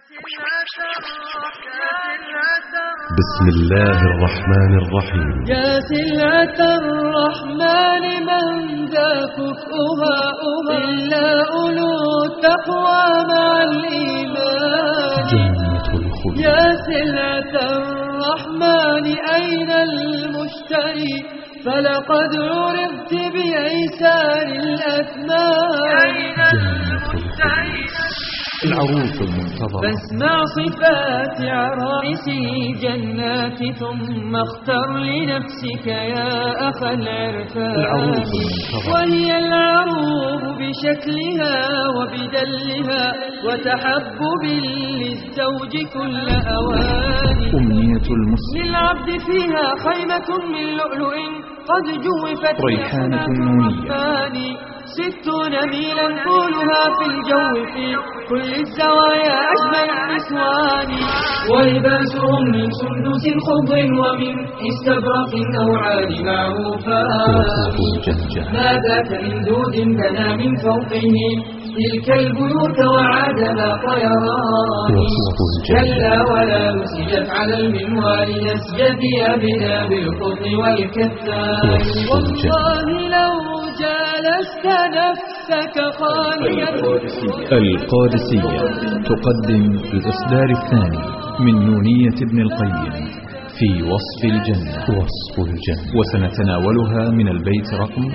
بسم الله الرحمن الرحيم. يا سلعة الرحمن من ذا كفؤها إلا أولو التقوى مع الإيمان. جنة الخلد. يا سلعة الرحمن أين المشتري فلقد عرضت بأيسار الأثمان. جنة الخلد. العروس المنتظرة. فاسمع صفات عرائس الجنات ثم اختر لنفسك يا أخا العرفان. العروس المنتظرة. وهي العروب بشكلها وبدلها وتحبب للزوج كل أوان. أمنية المسلم. للعبد فيها خيمة من لؤلؤ قد جوفت ريحانة نونية. 60 ميلا طولها في الجو في كل الزوايا أجمل النسوان. ولباسهم من سندس خضر ومن استبرق أوعال معروفات. ما ذاك من دود بنى من فوقه تلك البيوت وعادها طيران. كلا ولا نسجت على المنوال نسج ثيابنا بالقطن والكتان. والله لو جالست نفسك خاليا. القادسية تقدم الإصدار الثاني من نونية ابن القيم في وصف الجنة. وسنتناولها من البيت رقم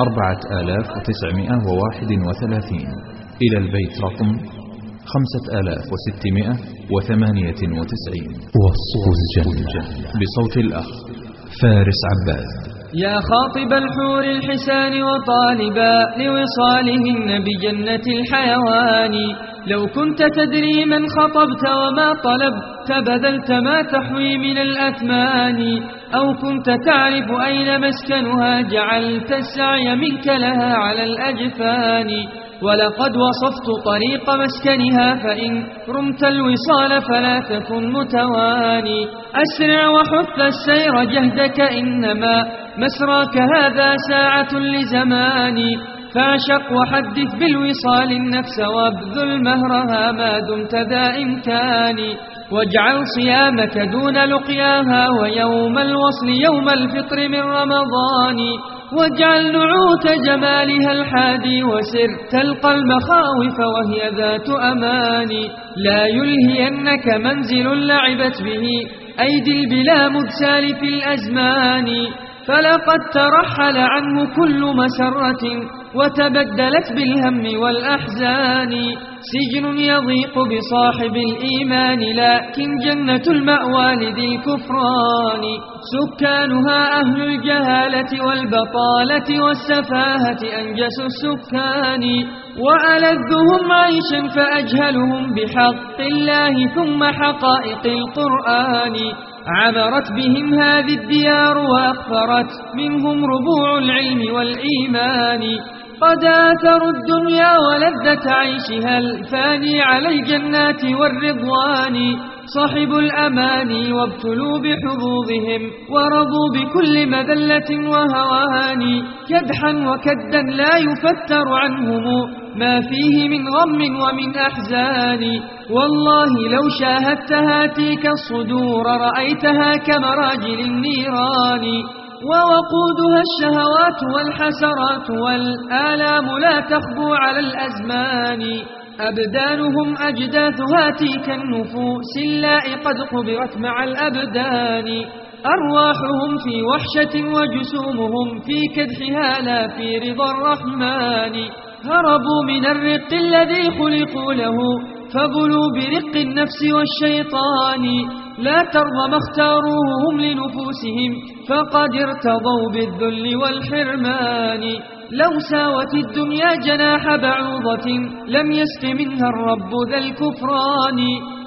4931 إلى البيت رقم 5698. وصف الجنة بصوت الأخ فارس عباد. يا خاطب الحور الحسان وطالبا لوصالهن بجنة الحيوان. لو كنت تدري من خطبت وما طلبت بذلت ما تحوي من الأثمان. أو كنت تعرف أين مسكنها جعلت السعي منك لها على الأجفان. ولقد وصفت طريق مسكنها فإن رمت الوصال فلا تكن متواني. أسرع وحث السير جهدك إنما مسراك هذا ساعة لزمان. فاعشق وحدث بالوصال النفس وابذل مهرها ما دمت ذا إمكان. واجعل صيامك دون لقياها ويوم الوصل يوم الفطر من رمضان. واجعل نعوت جمالها الحادي وسر تلقى المخاوف وهي ذات أمان. لا يلهينك منزل لعبت به أيدي البلا مدسال في الأزمان. فلقد ترحل عنه كل مسرة وتبدلت بالهم والأحزان. سجن يضيق بصاحب الإيمان لكن جنة المأوى لذي الكفران. سكانها أهل الجهالة والبطالة والسفاهة أنجس السكان. وألذهم عيشا فأجهلهم بحق الله ثم حقائق القرآن. عمرت بهم هذه الديار وأخفرت منهم ربوع العلم والإيمان. قد آثروا الدنيا ولذة عيشها الفاني على الجنات والرضوان. صحبوا الأماني وابتلوا بحظوظهم ورضوا بكل مذلة وهوان. كدحا وكدا لا يفتر عنهم ما فيه من غم ومن أحزان. والله لو شاهدتها تلك الصدور رأيتها كمراجل النيران. ووقودها الشهوات والحسرات والآلام لا تخبو على الأزمان. أبدانهم أجداثها تلك النفوس اللائي قد قبرت مع الأبدان. أرواحهم في وحشة وجسومهم في كدحها لا في رضا الرحمن. هربوا من الرق الذي خلقوا له فبلوا برق النفس والشيطان. لا ترضى ما اختاروه هم لنفوسهم فقد ارتضوا بالذل والحرمان. لو ساوت الدنيا جناح بعوضة لم يسق منها الرب ذا الكفران.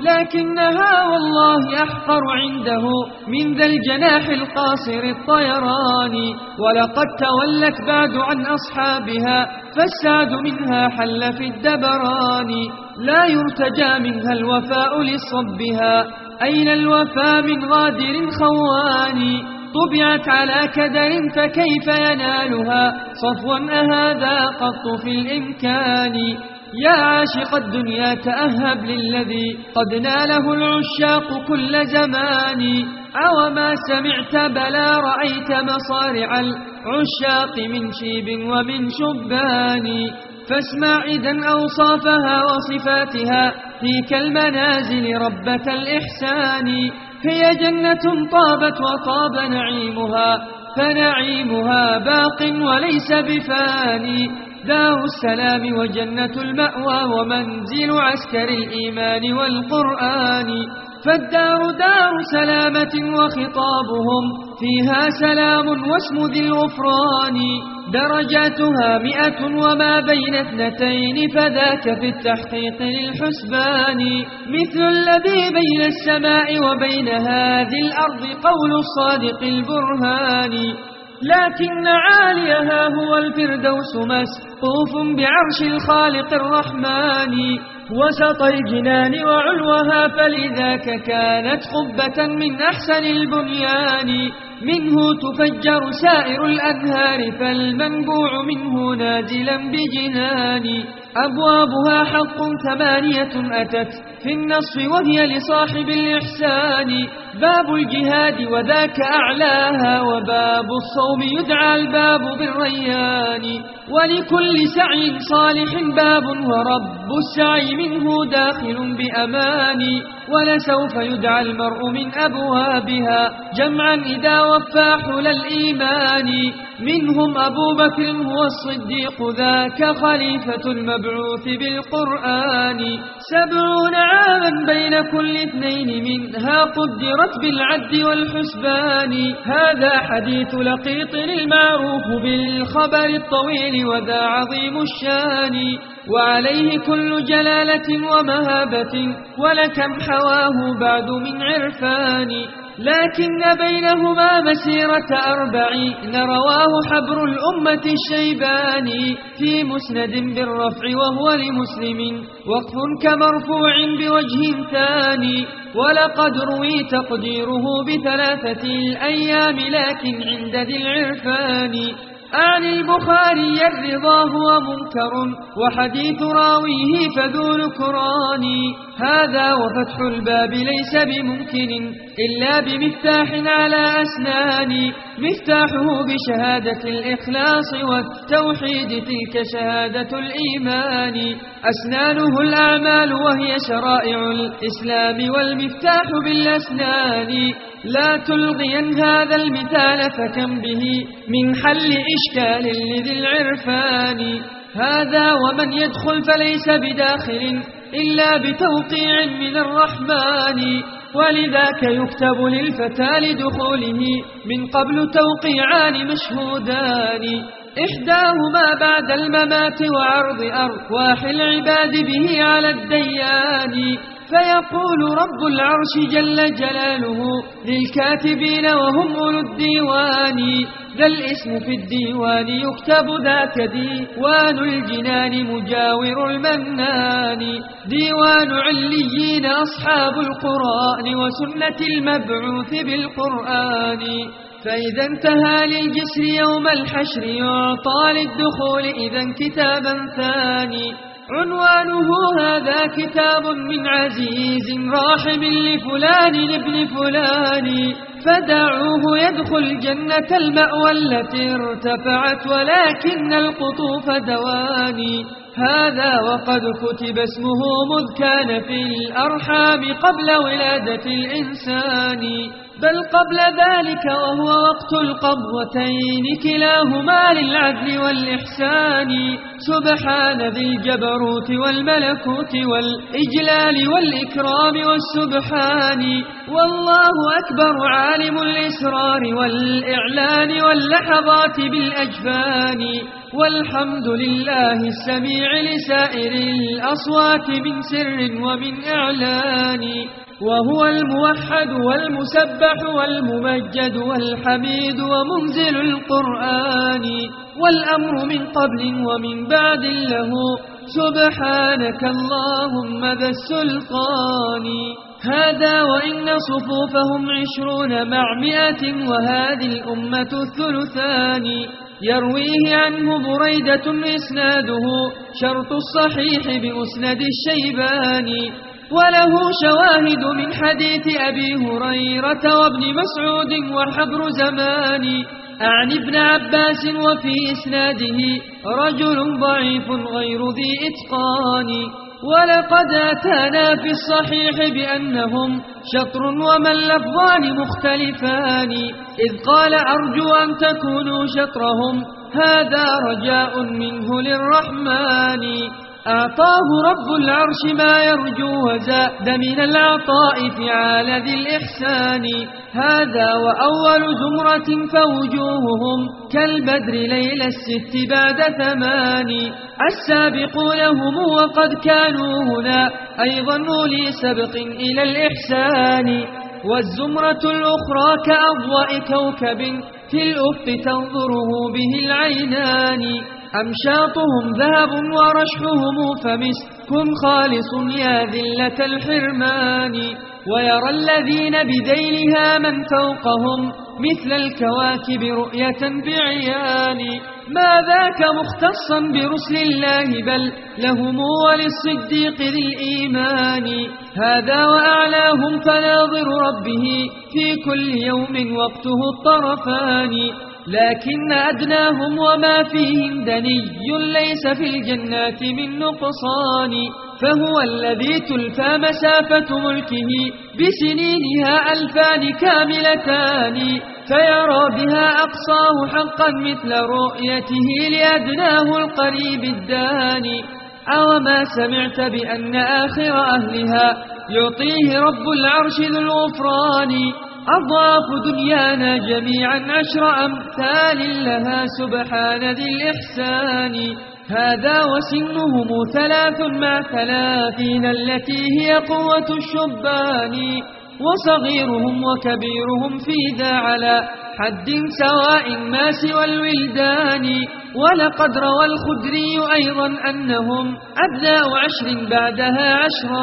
لكنها والله أحقر عنده من ذا الجناح القاصر الطيران. ولقد تولت بعد عن أصحابها فالسعد منها حل في الدبران. لا يرتجى منها الوفاء لصبها أين الوفاء من غادر خوان. طبعت على كدر فكيف ينالها صفوا أهذا قط في الإمكان. يا عاشق الدنيا تأهب للذي قد ناله العشاق كل زمان. أوما سمعت بلى رأيت مصارع العشاق من شيب ومن شبان. فاسمع إذن أوصافها وصفاتها فيك المنازل ربة الإحسان. هي جنة طابت وطاب نعيمها فنعيمها باق وليس بفاني. دار السلام وجنة المأوى ومنزل عسكر الإيمان والقرآن. فالدار دار سلامة وخطابهم فيها سلام واسم ذي الغفران. درجاتها 100 وما بين 2 فذاك في التحقيق للحسبان. مثل الذي بين السماء وبين هذه الأرض قول الصادق البرهان. لكن عاليها هو الفردوس مسقوف بعرش الخالق الرحمن. وسط الجنان وعلوها فلذاك كانت قبة من أحسن البنيان. منه تفجر سائر الأنهار فالمنبوع منه نازلا بجنان. أبوابها حق 8 أتت في النص وهي لصاحب الإحسان. باب الجهاد وذاك أعلاها وباب الصوم يدعى الباب بالريان. ولكل سعي صالح باب ورب السعي منه داخل بأمان. ولسوف يدعى المرء من أبوابها جمعا إذا وفى حل الإيمان. منهم أبو بكر هو الصديق ذاك خليفة المبعوث بالقرآن. 70 عاما بين كل 2 منها قدرت بالعد والحسبان. هذا حديث لقيط المعروف بالخبر الطويل وذا عظيم الشان. وعليه كل جلالة ومهابة ولكم حواه بعد من عرفان. لكن بينهما مسيرة 40 رواه حبر الأمة الشيباني في مسند بالرفع وهو لمسلم وقف كمرفوع بوجه ثاني. ولقد روي تقديره ب3 الأيام لكن عند ذي العرفان. عن البخاري الرضا هو منكر وحديث راويه فذو نكران. هذا وفتح الباب ليس بممكن إلا بمفتاح على أسنان. مفتاحه بشهادة الإخلاص والتوحيد تلك شهادة الإيمان. أسنانه الأعمال وهي شرائع الإسلام والمفتاح بالأسنان. لا تلغين هذا المثال فكم به من حل إشكال لذي العرفان. هذا ومن يدخل فليس بداخل إلا بتوقيع من الرحمن. ولذاك يكتب للفتى لدخوله من قبل توقيعان مشهودان. إحداهما بعد الممات وعرض أرواح العباد به على الديان. فيقول رب العرش جل جلاله للكاتبين وهم أولو الديوان. ذا الاسم في الديوان يكتب ذاك ديوان الجنان مجاور المنان. ديوان عليين أصحاب القرآن وسنة المبعوث بالقرآن. فإذا انتهى للجسر يوم الحشر يعطى للدخول إذا كتابا ثاني. عنوانه هذا كتاب من عزيز راحم لفلان لابن فلان. فدعوه يدخل جنة المأوى التي ارتفعت ولكن القطوف دواني. هذا وقد كتب اسمه مذ كان في الأرحام قبل ولادة الإنسان. بل قبل ذلك وهو وقت القبضتين كلاهما للعدل والإحسان. سبحان ذي الجبروت والملكوت والإجلال والإكرام والسبحان. والله أكبر عالم الإسرار والإعلان واللحظات بالأجفان. والحمد لله السميع لسائر الأصوات من سر ومن إعلان. وهو الموحد والمسبح والممجد والحميد ومنزل القرآن. والأمر من قبل ومن بعد له سبحانك اللهم ذا السلطان. هذا وإن صفوفهم 20 مع 100 وهذه الأمة الثلثان. يرويه عنه بريدة إسناده شرط الصحيح بمسند الشيباني، وله شواهد من حديث أبي هريرة وابن مسعود وحبر زمان عن ابن عباس، وفي إسناده رجل ضعيف غير ذي إتقان. ولقد أتانا في الصحيح بأنهم شطر وما اللفظان مختلفان، إذ قال أرجو أن تكونوا شطرهم، هذا رجاء منه للرحمن. أعطاه رب العرش ما يرجو وزاد من العطاء فعال ذي الإحسان. هذا وأول زمرة فوجوههم كالبدر ليل الست بعد 8، السابقون هم وقد كانوا هنا أيضا أولي سبق إلى الإحسان. والزمرة الأخرى كأضواء كوكب في الأفق تنظره به العينان، أمشاطهم ذهب ورشحهم فمسك خالص يا ذلة الحرمان. ويرى الذين بذيلها من فوقهم مثل الكواكب رؤية بعيان. ما ذاك مختصا برسل الله بل لهم وللصديق ذي الإيمان. هذا وأعلاهم فناظر ربه في كل يوم وقته الطرفان، لكن أدناهم وما فيهم دني ليس في الجنات من نقصان. فهو الذي تلفى مسافة ملكه بسنينها 2000 كاملتان، فيرى بها أقصاه حقا مثل رؤيته لأدناه القريب الداني. أوما سمعت بأن آخر أهلها يعطيه رب العرش ذو الغفران أضعاف دنيانا جميعا 10 أمثال لها سبحان ذي الإحسان. هذا وسنهم 3 مع 30 التي هي قوة الشبان، وصغيرهم وكبيرهم في ذا على حد سواء ما سوى الولدان. ولقد روى الخدري أيضا أنهم أبناء 10 بعدها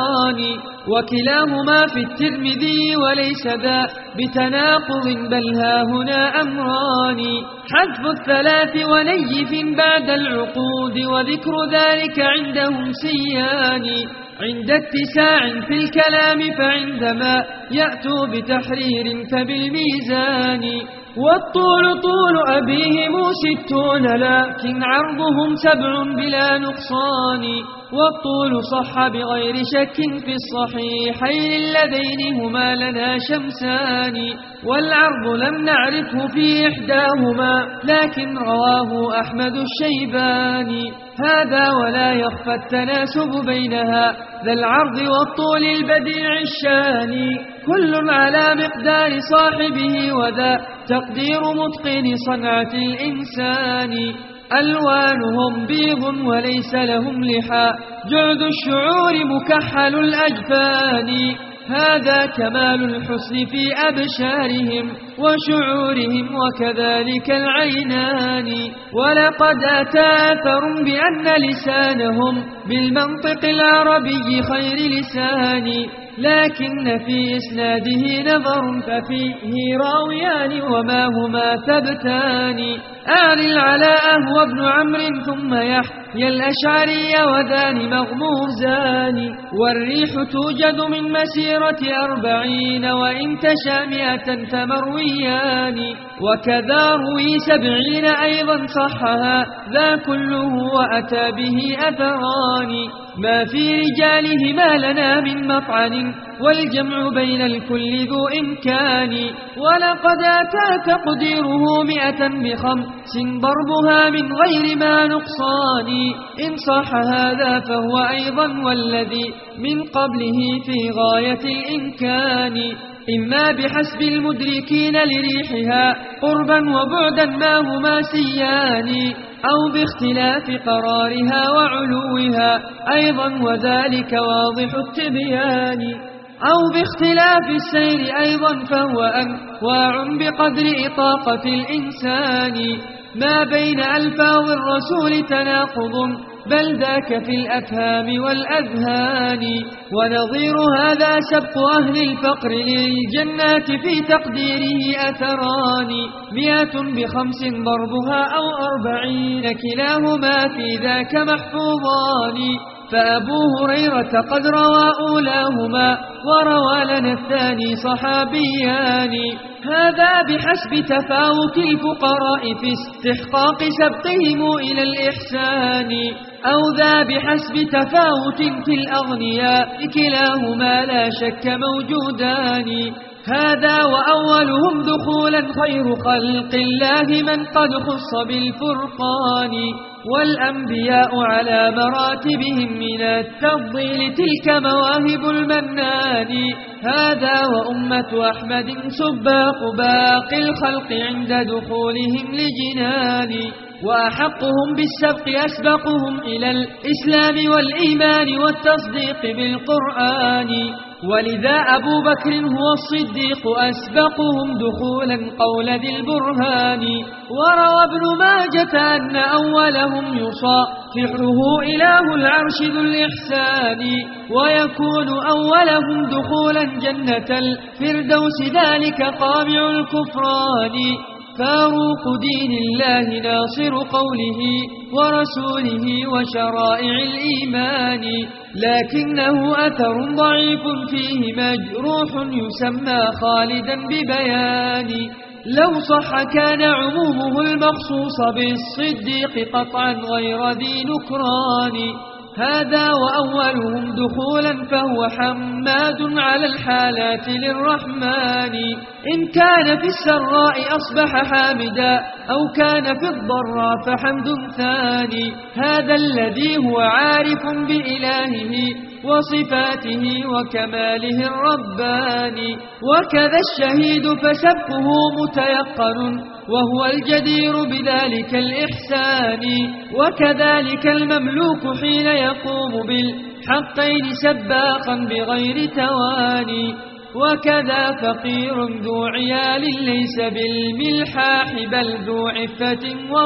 10، وكلاهما في الترمذي وليس ذا بتناقض بل ها هنا أمران. حذف 3 ونيف بعد العقود وذكر ذلك عندهم سيان. عند اتساع في الكلام فعندما يأتوا بتحرير فبالميزان. والطول طول أبيهم 60 لكن عرضهم 7 بلا نقصان. والطول صح بغير شك في الصحيحين اللذين هما لنا شمسان. والعرض لم نعرفه في إحداهما لكن رواه أحمد الشيباني. هذا ولا يخفى التناسب بينها ذا العرض والطول البديع الشان، كل على مقدار صاحبه وذا تقدير متقن صنعة الإنسان. ألوانهم بيض وليس لهم لحى، جعد الشعور مكحل الأجفان. هذا كمال الحسن في أبشارهم وشعورهم وكذلك العينان. ولقد أتى أثر بأن لسانهم بالمنطق العربي خير لسان، لكن في إسناده نظر ففيه راويان وما هما ثبتان. أعن العلاء هو ابن عمرو ثم يحيى الأشعري وذان مغموزان. والريح توجد من مسيرة 40 وإن تشى 100 فمرويان. وكذا روي 70 أيضا صحها ذا كله وأتى به أثران. ما في رجالهما لنا من مطعن والجمع بين الكل ذو إمكان. ولقد أتى تقديره 100 ب5 ضربها من غير ما نقصان. إن صح هذا فهو أيضا والذي من قبله في غاية الإمكان. إما بحسب المدركين لريحها قربا وبعدا ما هما سيان، أو باختلاف قرارها وعلوها أيضا وذلك واضح التبيان، أو باختلاف السير أيضا فهو أنواع بقدر إطاقة الإنسان. ما بين ألفاظ الرسول تناقض بل ذاك في الأفهام والأذهان. ونظير هذا سبق أهل الفقر للجنات في تقديره أثران. 105 ضربها أو 40 كلاهما في ذاك محفوظان. فأبو هريرة قد روى أولاهما وروى لنا الثاني صحابيان. هذا بحسب تفاوت الفقراء في استحقاق سبقهم إلى الإحسان، أو ذا بحسب تفاوت في الأغنياء كلاهما لا شك موجودان. هذا وأولهم دخولا خير خلق الله من قد خص بالفرقان. والأنبياء على مراتبهم من التفضيل تلك مواهب المنان. هذا وأمة أحمد سباق باقي الخلق عند دخولهم لجنان. وأحقهم بالسبق أسبقهم إلى الإسلام والإيمان والتصديق بالقرآن. ولذا أبو بكر هو الصديق أسبقهم دخولا قول ذي البرهان. وروى ابن ماجة أن أولهم يصافحه إله العرش ذو الإحسان. ويكون أولهم دخولا جنة الفردوس ذلك قامع الكفران. فاروق دين الله ناصر قوله ورسوله وشرائع الإيمان. لكنه أثر ضعيف فيه مجروح يسمى خالدا ببيان. لو صح كان عمومه المخصوص بالصديق قطعا غير ذي نكران. هذا وأولهم دخولا فهو حماد على الحالات للرحمن. إن كان في السراء أصبح حامدا أو كان في الضراء فحمد ثاني. هذا الذي هو عارف بإلهه وصفاته وكماله الرباني. وكذا الشهيد فسبقه متيقن وهو الجدير بذلك الإحسان. وكذلك المملوك حين يقوم بالحقين سباقا بغير تواني. وكذا فقير ذو عيال ليس بالملحاح بل ذو عفة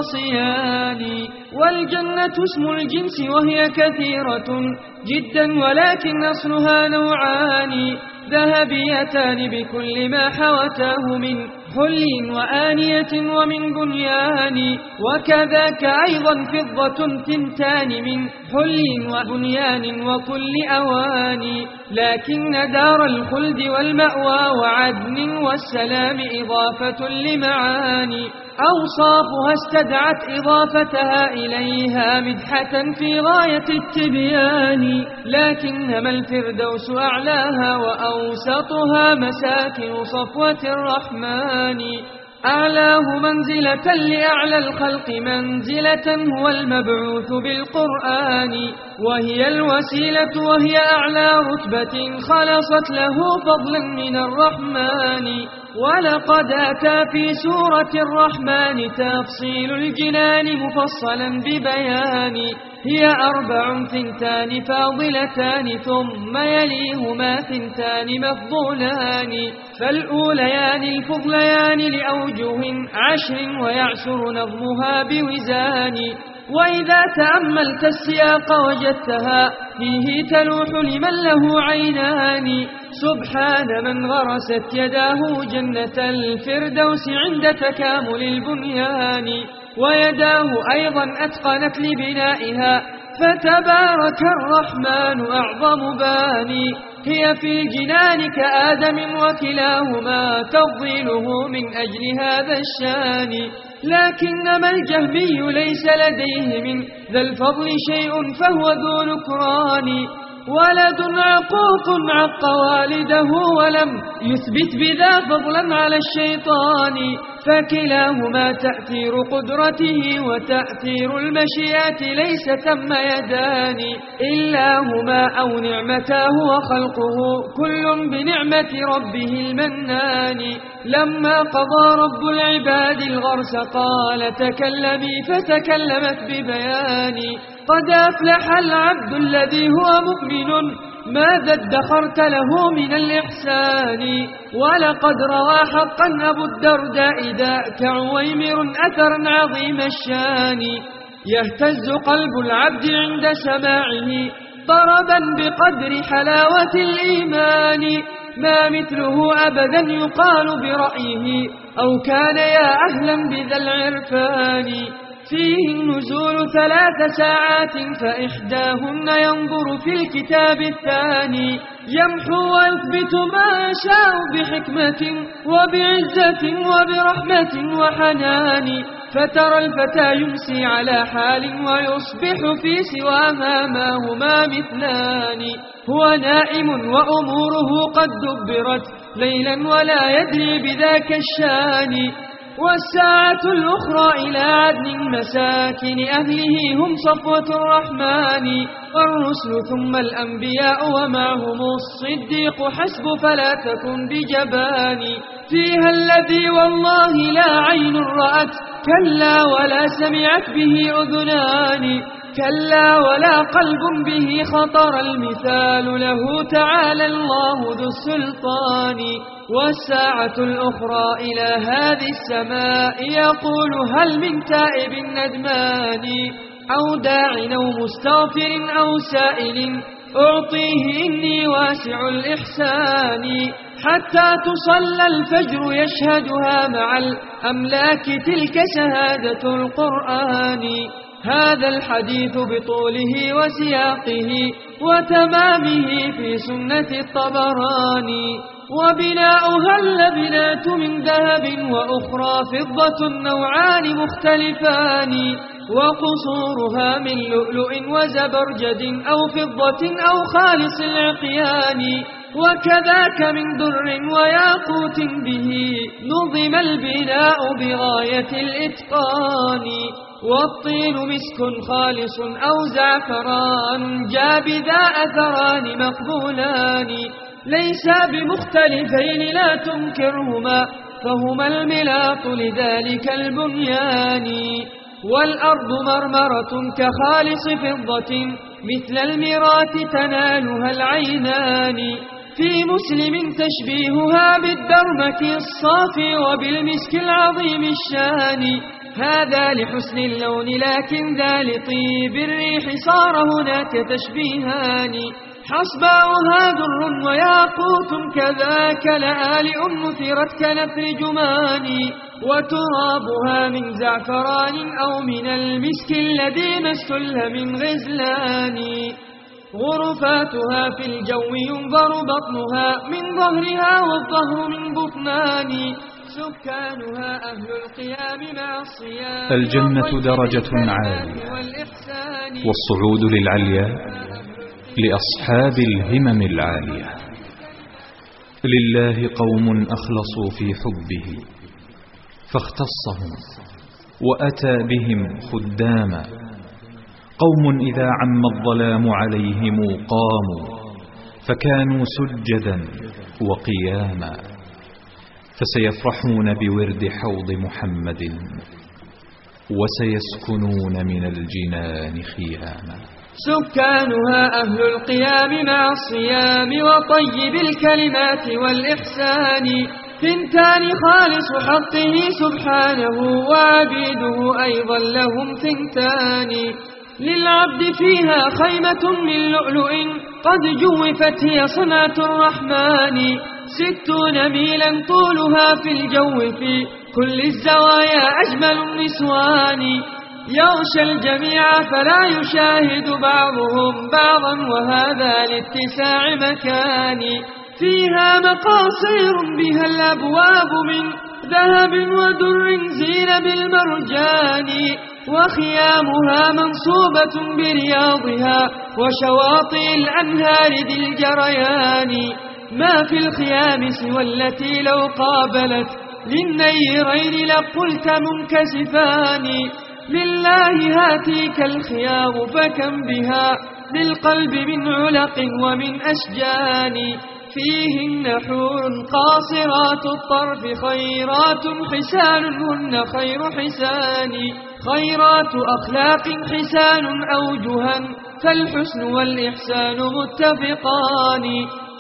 وصيان. والجنة اسم الجنس وهي كثيرة جدا ولكن أصلها نوعان. ذهبيتان بكل ما حوته من حل وآنية ومن بنيان. وكذاك أيضا فضة تنتان من حل وبنيان وكل أوان. لكن دار الخلد والمأوى وعدن والسلام إضافة لمعاني. أوصافها استدعت إضافتها إليها مدحة في غاية التبيان. لكنما الفردوس أعلاها وأوسطها مساكن صفوة الرحمن. أعلاه منزلة لأعلى الخلق منزلة هو المبعوث بالقرآن. وهي الوسيلة وهي أعلى رتبة خلصت له فضلا من الرحمن. ولقد أتى في سورة الرحمن تفصيل الجنان مفصلا ببيان. هي 4 ثنتان فاضلتان ثم يليهما 2 مفضولان. فالأوليان الفضليان لأوجه 10 ويعسر نظمها بوزان. وإذا تأملت السياق وجدتها فيه تلوح لمن له عينان. سبحان من غرست يداه جنة الفردوس عند تكامل البنيان. ويداه أيضا أتقنت لبنائها فتبارك الرحمن أعظم باني. هي في الجنان كآدم وكلاهما تفضيله من أجل هذا الشان. لكنما الجهمي ليس لديه من ذا الفضل شيء فهو ذو نكران. ولد عقوق عق والده ولم يثبت بذا فضلا على الشيطان. فكلاهما تأثير قدرته وتأثير المشيئة ليس ثم يدان إلا هما أو نعمتاه وخلقه كل بنعمة ربه المنان. لما قضى رب العباد الغرس قال تكلمي فتكلمت ببيان. قد أفلح العبد الذي هو مؤمن ماذا ادخرت له من الإحسان. ولقد روى حقا أبو الدرداء ذاك عويمر أثرا عظيم الشان. يهتز قلب العبد عند سماعه ضربا بقدر حلاوة الإيمان. ما مثله أبدا يقال برأيه أو كان يا أهلا بذا العرفان. فيه النزول 3 ساعات فإحداهن ينظر في الكتاب الثاني. يمحو ويثبت ما يشاء بحكمة وبعزة وبرحمة وحنان. فترى الفتى يمسي على حال ويصبح في سواها ما هما مثلان. هو نائم وأموره قد دبرت ليلا ولا يدري بذاك الشان. والساعة الأخرى إلى عدن مساكن أهله هم صفوة الرحمن. والرسل ثم الأنبياء ومعهم الصديق حسب فلا تكن بجبان. فيها الذي والله لا عين رأت كلا ولا سمعت به أذنان. كلا ولا قلب به خطر المثال له تعالى الله ذو السلطان. والساعة الأخرى إلى هذه السماء يقول هل من تائب ندمان أو داع أو مستغفر أو سائل أعطيه إني واسع الإحسان. حتى تصلى الفجر يشهدها مع الأملاك تلك شهادة القرآن. هذا الحديث بطوله وسياقه وتمامه في سنة الطبراني. وبناؤها اللبنات من ذهب وأخرى فضة نوعان مختلفان. وقصورها من لؤلؤ وزبرجد أو فضة أو خالص العقيان. وكذاك من در وياقوت به نظم البناء بغاية الإتقان. والطين مسك خالص أو زعفران جاب ذا أثران مقبولان. ليس بمختلفين لا تنكرهما فهما الملاط لذلك البنيان. والأرض مرمرة كخالص فضة مثل المرات تنالها العينان. في مسلم تشبيهها بالدرمك الصافي وبالمسك العظيم الشان. هذا لحسن اللون لكن ذا لطيب الريح صار هناك تشبيهان. حصباؤها در وياقوت كذاك لآلئ نثرت كنثر جمان. وترابها من زعفران أو من المسك الذي ما استل من غزلان. غرفاتها في الجو ينظر بطنها من ظهرها والظهر من بطنان. سكانها أهل القيام مع الصيام. الجنة درجة عالية والصعود للعلياء لأصحاب الهمم العالية. لله قوم أخلصوا في حبه فاختصهم وأتى بهم خداما. قوم إذا عم الظلام عليهم قاموا فكانوا سجدا وقياما. فسيفرحون بورد حوض محمد وسيسكنون من الجنان خياما. سكانها أهل القيام مع الصيام وطيب الكلمات والإحسان. ثنتان خالص حقه سبحانه وعبيده أيضا لهم ثنتان. للعبد فيها خيمة من لؤلؤ قد جوفت هي صنعة الرحمن. 60 ميلا طولها في الجو في كل الزوايا أجمل النسوان. يغشى الجميع فلا يشاهد بعضهم بعضا وهذا لاتساع مكان. فيها مقاصير بها الأبواب من ذهب ودر زين بالمرجان. وخيامها منصوبة برياضها وشواطئ الأنهار ذي الجريان. ما في الخيام سوى التي لو قابلت للنيرين لقلت منكسفان. لله هاتيك الخيام فكم بها للقلب من علق ومن أشجان. فيهن حور قاصرات الطرف خيرات حسان هن خير حسان. خيرات أخلاق حسان أوجها فالحسن والإحسان متفقان.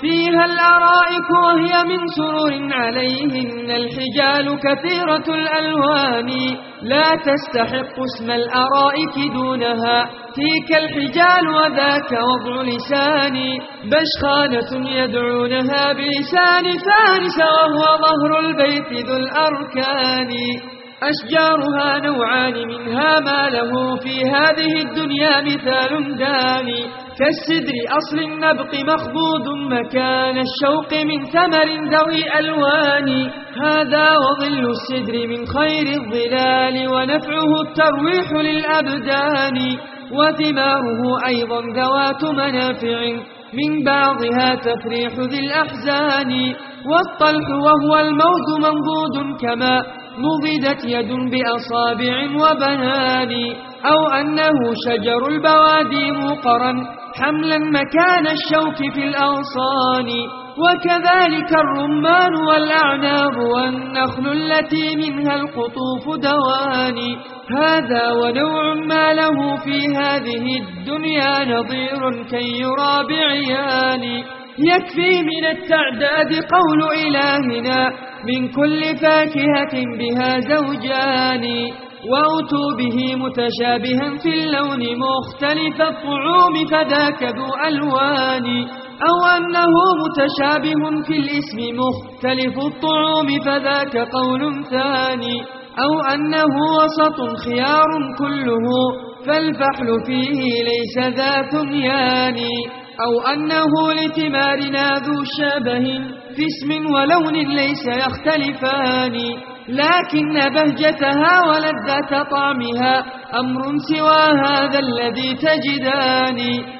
فيها الأرائك وهي من سرور عليهن الحجال كثيرة الألوان لا تستحق اسم الأرائك دونها تلك الحجال وذاك وضع لسان بشخانة يدعونها بلسان فارس وهو ظهر البيت ذو الأركان أشجارها نوعان منها ما له في هذه الدنيا مثال داني كالسدر أصل النبق مخبوض مكان الشوق من ثمر ذوي ألوان هذا وظل السدر من خير الظلال ونفعه الترويح للأبدان وثماره أيضا ذوات منافع من بعضها تفريح ذي الأحزان والطلح وهو الموز منضود كما نضدت يد بأصابع وبنان أو أنه شجر البوادي موقرا حملا مكان الشوك في الأغصان وكذلك الرمان والأعناب والنخل التي منها القطوف دوان هذا ونوع ما له في هذه الدنيا نظير كي يرى بعيان يكفي من التعداد قول إلهنا من كل فاكهة بها زوجان وأتوا به متشابها في اللون مختلف الطعوم فذاك ذو ألوان أو أنه متشابه في الاسم مختلف الطعوم فذاك قول ثاني أو أنه وسط خيار كله فالفحل فيه ليس ذا ثنيان أو أنه لثمارنا ذو شبه في اسم ولون ليس يختلفان لكن بهجتها ولذة طعمها أمر سوى هذا الذي تجدان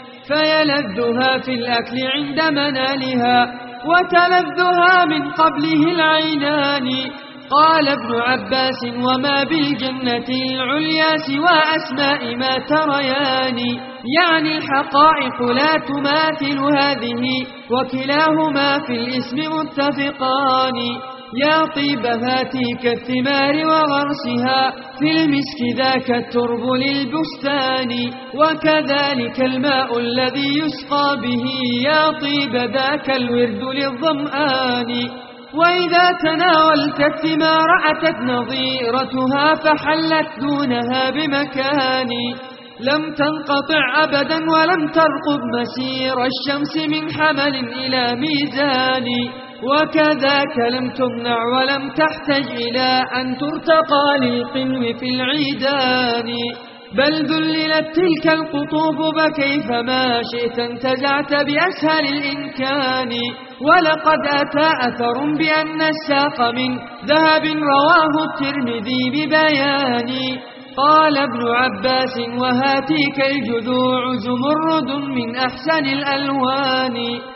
فيلذها في الأكل عند منالها وتلذها من قبله العينان قال ابن عباس وما بالجنة العليا سوى أسماء ما تريان يعني الحقائق لا تماثل هذه وكلاهما في الاسم متفقان يا طيبها تلك الثمار وغرسها في المسك ذاك الترب للبستان وكذلك الماء الذي يسقى به يا طيب ذاك الورد للظمآن وإذا تناولت الثمار أتت نظيرتها فحلت دونها بمكان لم تنقطع أبدا ولم ترقب مسير الشمس من حمل إلى ميزان وكذاك لم تمنع ولم تحتج إلى أن ترتقى للقنو في العيدان بل ذللت تلك القطوف فكيفما شئت انتزعت بأسهل الإمكان ولقد أتى أثر بأن الساق من ذهب رواه الترمذي ببيان قال ابن عباس وهاتيك الجذوع زمرد من أحسن الألوان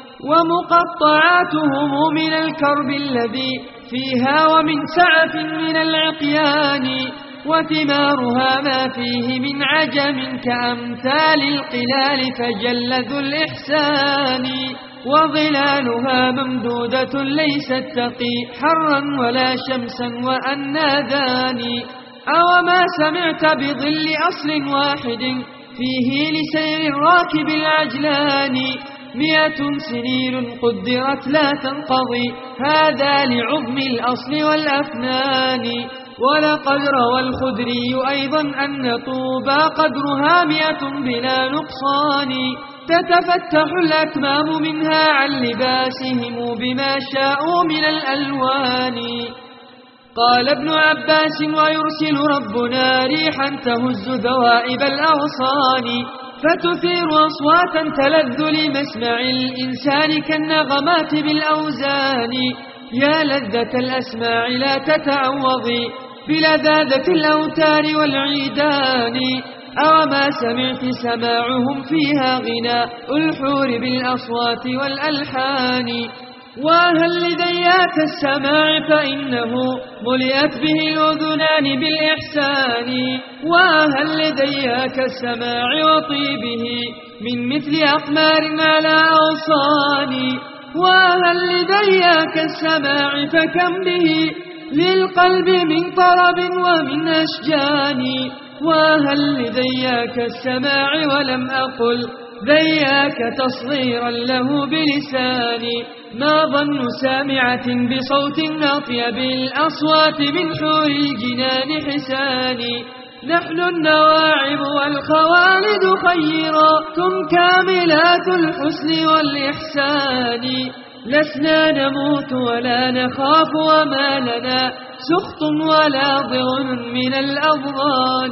ومقطعاتهم من الكرب الذي فيها ومن سعف من العقيان وثمارها ما فيه من عجم كأمثال القلال فجل ذو الإحسان وظلالها ممدودة ليست تقي حرا ولا شمسا وأنادان أوما سمعت بظل أصل واحد فيه لسير الراكب العجلان 100 سنين قدرت لا تنقضي هذا لعظم الأصل والأفنان ولقد روى الخدري أيضا أن طوبى قدرها 100 بلا نقصان تتفتح الأكمام منها عن لباسهم بما شاءوا من الألوان قال ابن عباس ويرسل ربنا ريحا تهز ذوائب الأغصان فتثير أصواتا تلذ لمسمع الإنسان كالنغمات بالأوزان يا لذة الأسماع لا تتعوضي بلذاذة الأوتار والعيدان أوما سمعت سماعهم فيها غناء الحور بالأصوات والألحان وهل لذيات السماع فإنه ملئت به الأذنان بالإحسان وهل لذياك السماع وطيبه من مثل أقمار على أغصان وهل لذياك السماع فكم به للقلب من طرب ومن أشجان وهل لذياك السماع ولم أقل ذياك تصغيرا له بلساني. ما ظن سامعة بصوت أطيب الأصوات من حور الجنان حساني. نحن النواعم والخوالد خيرات كاملات الحسن والإحسان. لسنا نموت ولا نخاف وما لنا سخط ولا ضغن من الأضغان.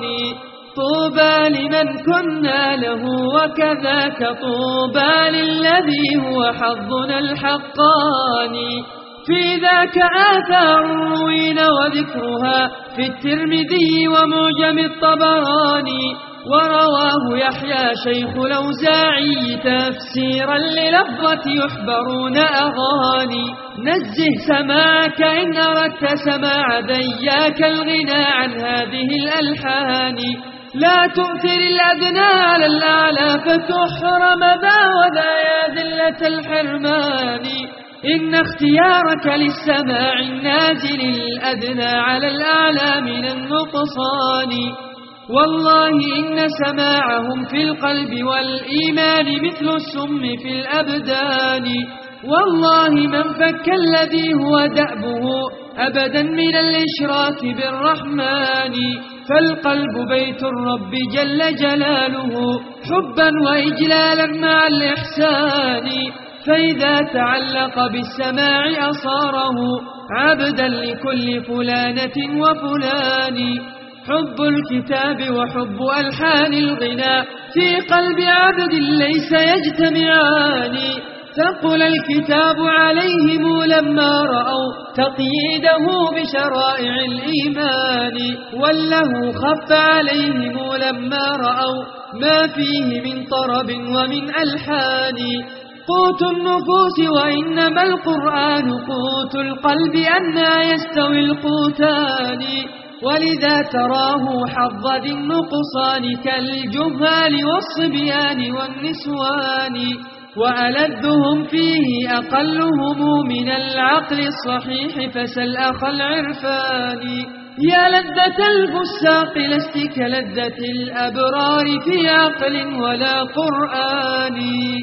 طوبى لمن كنا له وكذاك طوبى للذي هو حظنا الحقاني. في ذاك آثار روين وذكرها في الترمذي ومعجم الطبراني. ورواه يحيى شيخ الأوزاعي تفسيرا للفظة يحبرون أغاني. نزه سماعك إن أردت سماع ذياك الغنى عن هذه الألحان. لا تؤثر الأدنى على الأعلى فتحرم ذا وذا يا ذلة الحرمان. إن اختيارك للسماع النازل الأدنى على الأعلى من النقصان. والله إن سماعهم في القلب والإيمان مثل السم في الأبدان. والله من فك الذي هو دأبه أبدا من الإشراك بالرحمن. فالقلب بيت الرب جل جلاله حبا وإجلالا مع الإحسان. فإذا تعلق بالسماع أصاره عبدا لكل فلانة وفلان. حب الكتاب وحب ألحان الغناء في قلب عبد ليس يجتمعان. ثقل الكتاب عليهم لما رأوا تقييده بشرائع الإيمان. وله خف عليهم لما رأوا ما فيه من طرب ومن ألحان. قوت النفوس وإنما القرآن قوت القلب أنى يستوي القوتان. ولذا تراه حظ ذي النقصان كالجهال والصبيان والنسوان. وألذهم فيه أقلهم من العقل الصحيح فسل أخ العرفان. يا لذة الفساق لست كلذة الأبرار في عقل ولا قرآن.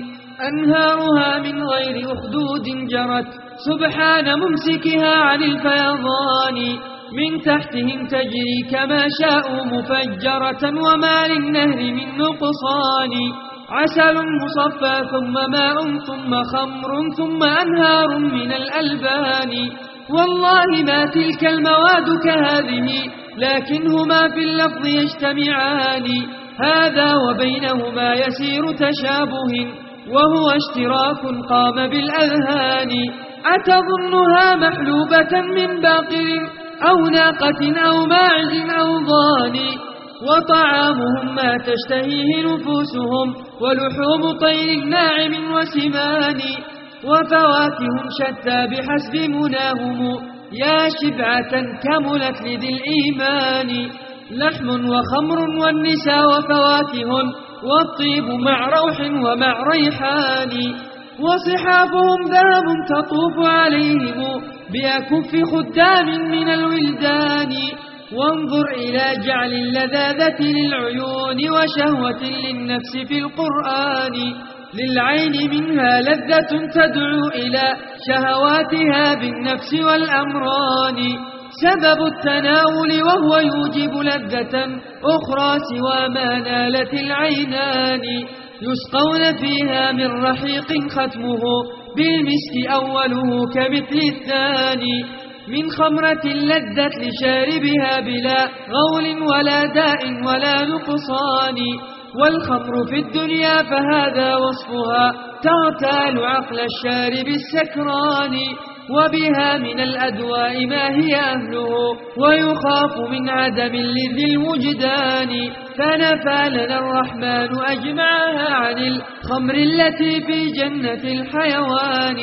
أنهارها من غير أخدود جرت سبحان ممسكها عن الفيضان. من تحتهم تجري كما شاءوا مفجرة وما للنهر من نقصان. عسل مصفى ثم ماء ثم خمر ثم أنهار من الألبان. والله ما تلك المواد كهذه لكنهما في اللفظ يجتمعان. هذا وبينهما يسير تشابه وهو اشتراك قام بالأذهان. أتظنها محلوبة من باقر أو ناقة أو ماعز أو ضان. وطعامهم ما تشتهيه نفوسهم ولحوم طير ناعم وسمان. وفواكه شتى بحسب مناهم يا شبعة كملت لذي الإيمان. لحم وخمر والنساء وفواكه والطيب مع روح ومع ريحان. وصحافهم ذهب تطوف عليهم بأكف خدام من الولدان. وانظر إلى جعل اللذاذة للعيون وشهوة للنفس في القرآن. للعين منها لذة تدعو إلى شهواتها بالنفس والأمران. سبب التناول وهو يوجب لذة أخرى سوى ما نالت العينان. يسقون فيها من رحيق ختمه بالمسك أوله كمثل الثاني. من خمرة لذة لشاربها بلا غول ولا داء ولا نقصان. والخمر في الدنيا فهذا وصفها تغتال عقل الشارب السكران. وبها من الأدواء ما هي أهله ويخاف من عدم لذي الوجدان. فنفى لنا الرحمن أجمعها عن الخمر التي في جنة الحيوان.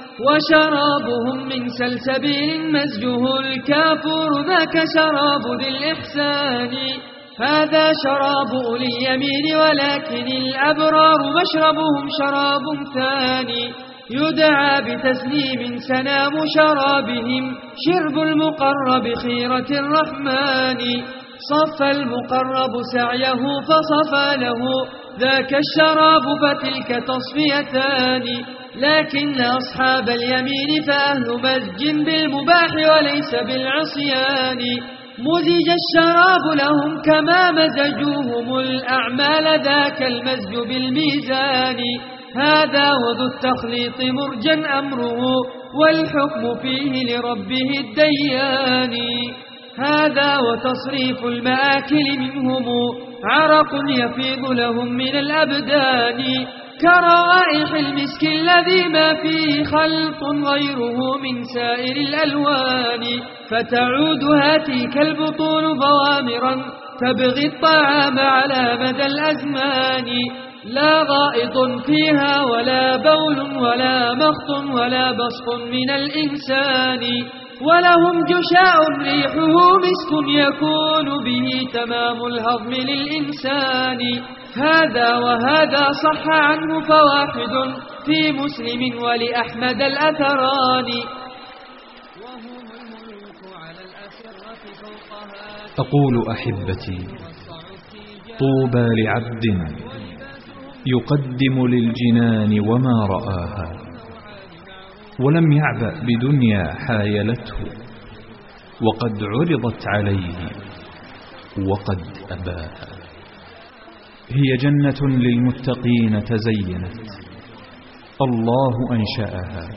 وشرابهم من سلسبيل مزجه الكافور ذاك شراب ذي الإحسان. هذا شراب أولي اليمين ولكن الأبرار مشربهم شراب ثاني. يدعى بتسليم سنام شرابهم شرب المقرب خيرة الرحمن. صف المقرب سعيه فصفى له ذاك الشراب فتلك تصفيتان. لكن أصحاب اليمين فأهل مزج بالمباح وليس بالعصيان. مزج الشراب لهم كما مزجوهم الأعمال ذاك المزج بالميزان. هذا وذو التخليط مرجا أمره والحكم فيه لربه الديان. هذا وتصريف المآكل منهم عرق يفيض لهم من الأبدان كروائح المسك الذي ما فيه خلط غيره من سائر الألوان. فتعودها تلك البطون ضوامرا تبغي الطعام على مدى الأزمان. لا غائط فيها ولا بول ولا مخط ولا بسط من الإنسان. ولهم جشاء ريحه مسك يكون به تمام الهضم للإنسان. هذا وهذا صح عنه فواحد في مسلم ولأحمد الأثران. أقول أحبتي طوبى لعبد يقدم للجنان وما رآها ولم يعبأ بدنيا حايلته وقد عرضت عليه وقد أباها. هي جنة للمتقين تزينت الله أنشأها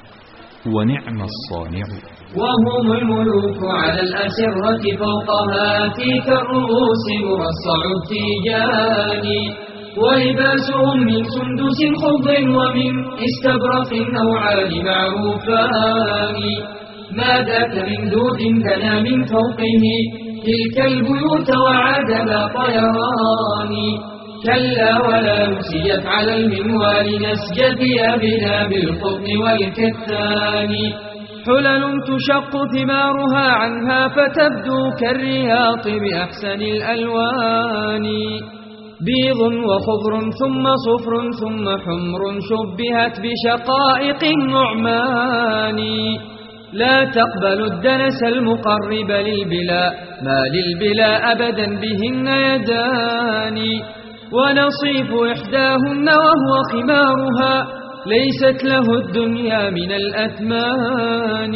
ونعم الصانع. وهم الملوك على الأسرة فوقها تلك الرؤوس مرصع التيجان. ولباسهم من سندس خضر ومن استبرق نوعان معروفان. ما ذاك من دود دنا من فوقه تلك البيوت وعاد لا طيران. كلا ولا نسيت على المنوال نسج ثيابنا بالقطن والكتان. حلل تشق ثمارها عنها فتبدو كالرياط بأحسن الألوان. بيض وخضر ثم صفر ثم حمر شبهت بشقائق النعمان. لا تقبل الدنس المقرب للبلا ما للبلا أبدا بهن يدان. ونصيف إحداهن وهو خمارها ليست له الدنيا من الأثمان.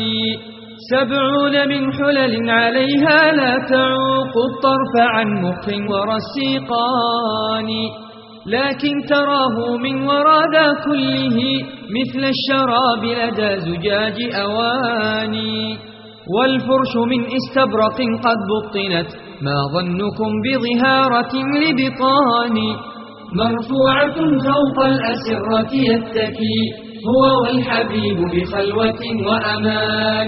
70 من حلل عليها لا تعوق الطرف عن مخ ورسيقان. لكن تراه من وراء ذا كله مثل الشراب لدى زجاج أواني. والفرش من استبرق قد بطنت ما ظنكم بظهارة لبطان. مرفوعة فوق الأسرة يتكي هو والحبيب بخلوة وأمان.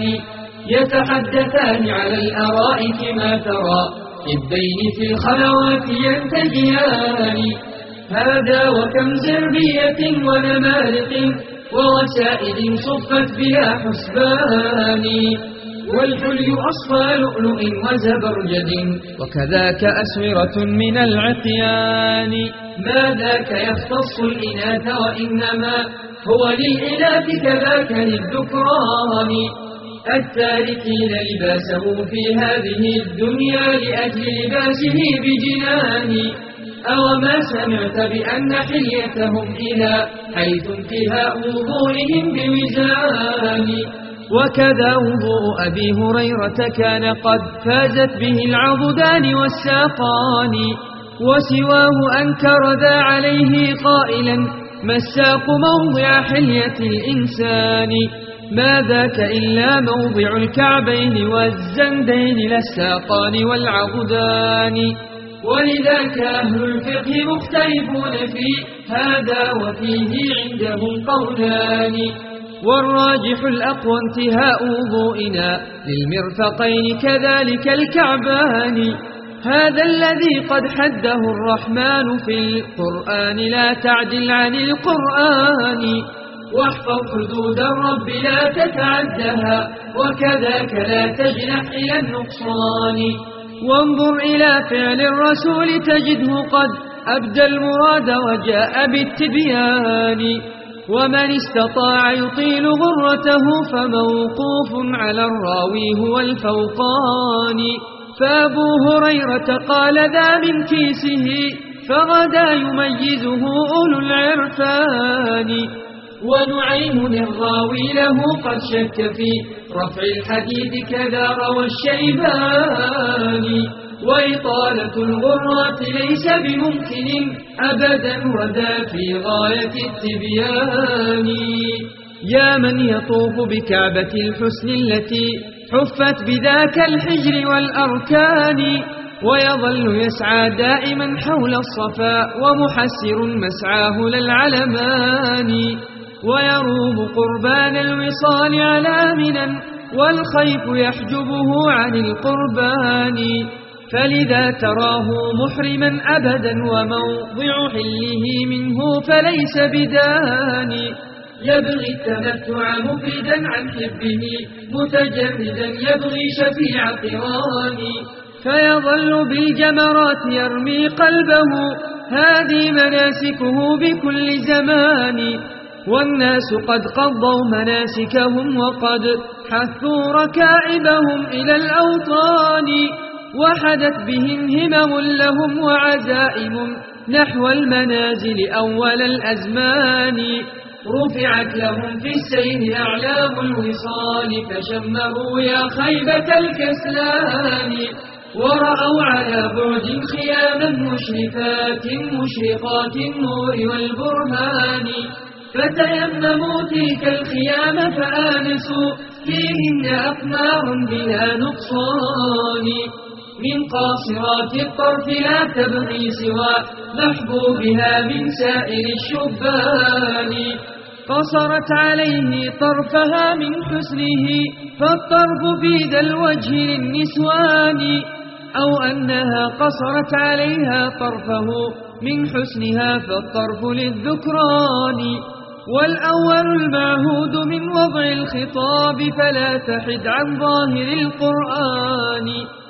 يتحدثان على الأرائك ما ترى إذين في الخلوات ينتجيان. هذا وكم زربية ونمارق ووسائد صفت بها حسبان. والحلي أصفى لؤلؤ وزبرجد وكذاك أسورة من العقيان. ما ذاك يختص الإناث وإنما هو للإناث كذاك للذكران. التاركين لباسه في هذه الدنيا لأجل لباسه بجنان. أوما سمعت بأن حليتهم إلى حيث انتهاء وضوئهم بميزان. وكذا وضوء أبي هريرة كان قد فازت به العضدان والساقان. وسواه أنكر ذا عليه قائلا ما الساق موضع حلية الإنسان. ما ذاك إلا موضع الكعبين والزندين لا الساقان والعضدان. ولذاك أهل الفقه مختلفون في هذا وفيه عندهم قولان. والراجح الأقوى انتهاء وضوئنا للمرفقين كذلك الكعبان. هذا الذي قد حده الرحمن في القرآن لا تعدل عن القرآن. واحفظ حدود الرب لا تتعدها وكذاك لا تجنح إلى النقصان. وانظر إلى فعل الرسول تجده قد أبدى المراد وجاء بالتبيان. ومن استطاع يطيل غرته فموقوف على الراوي هو الفوقان. فأبو هريرة قال ذا من كيسه فغدا يميزه أولو العرفان. ونعيم الراوي له قد شك في رفع الحديث كذا روى الشيباني. وإطالة الغرات ليس بممكن أبدا وذا في غاية التبيان. يا من يطوف بكعبة الحسن التي حفت بذاك الحجر والأركان، ويظل يسعى دائما حول الصفا ومحسر مسعاه للعلمان، ويروم قربان الوصال على منى والخيف يحجبه عن القربان. فلذا تراه محرما أبدا وموضع حله منه فليس بداني. يبغي التمتع مفردا عن حبه متجردا يبغي شفيع قراني. فيظل بالجمرات يرمي قلبه هذه مناسكه بكل زمان. والناس قد قضوا مناسكهم وقد حثوا ركائبهم إلى الأوطان، وحدت بهم همم لهم وعزائم نحو المنازل أول الأزمان. رفعت لهم في السير أعلام الوصال فشمروا يا خيبة الكسلان. ورأوا على بعد خياما مشرفات مشرقات النور والبرهان. فتيمموا تلك الخيام فآنسوا فيهن أقمار بلا نقصان. من قاصرات الطرف لا تبغي سوى محبوبها من سائر الشبان. قصرت عليه طرفها من حسنه فالطرف في ذا الوجه للنسوان. أو أنها قصرت عليها طرفه من حسنها فالطرف للذكران. والأول المعهود من وضع الخطاب فلا تحد عن ظاهر القرآن.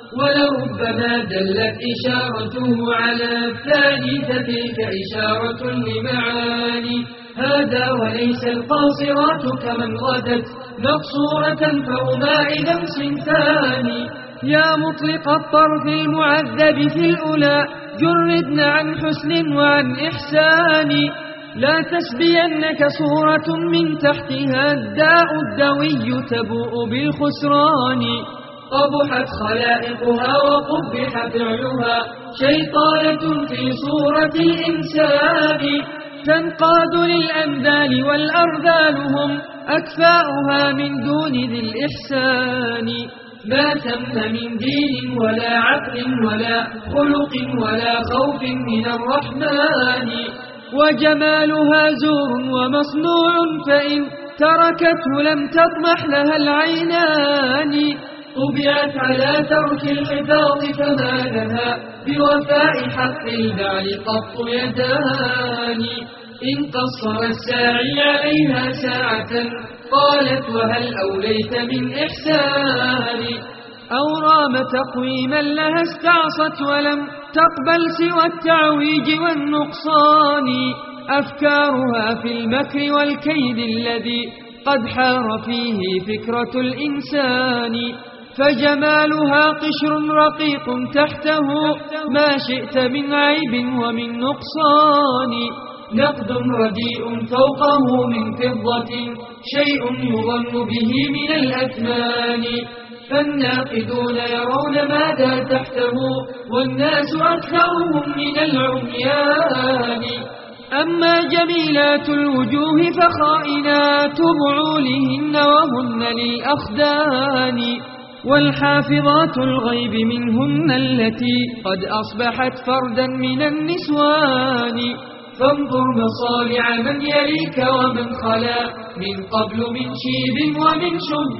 ولربما دلت إشارته على الثاني فتلك إشارة لمعاني. هذا وليس القاصرات كمن غدت مقصورة فهما إذا صنفان. يا مطلق الطرف المعذب في الأولى جردن عن حسن وعن إحسان. لا تسبينك صورة من تحتها الداء الدوي تبوء بالخسران. قبحت خلائقها وقبح فعلها شيطانة في صورة الإنسان. تنقاد للأندال والأرذالهم أكفاؤها من دون ذي الإحسان. ما ثم من دين ولا عقل ولا خلق ولا خوف من الرحمن. وجمالها زور ومصنوع فإن تركته لم تطمح لها العينان. طبعت على ترك الحفاظ فما لها بوفاء حق البعل قط يدان. إن قصر الساعي عليها ساعة قالت وهل أوليت من إحسان. أو رام تقويما لها استعصت ولم تقبل سوى التعويج والنقصان. أفكارها في المكر والكيد الذي قد حار فيه فكرة الإنسان. فجمالها قشر رقيق تحته ما شئت من عيب ومن نقصان. نقد رديء فوقه من فضة شيء يظن به من الأثمان. فالناقدون يرون ماذا تحته والناس أكثرهم من العميان. أما جميلات الوجوه فخائنات بعولهن وهن للأخدان. والحافظات الغيب منهن التي قد أصبحت فردا من النسوان. فانظر مصالع من يليك ومن خلا من قبل من شيب ومن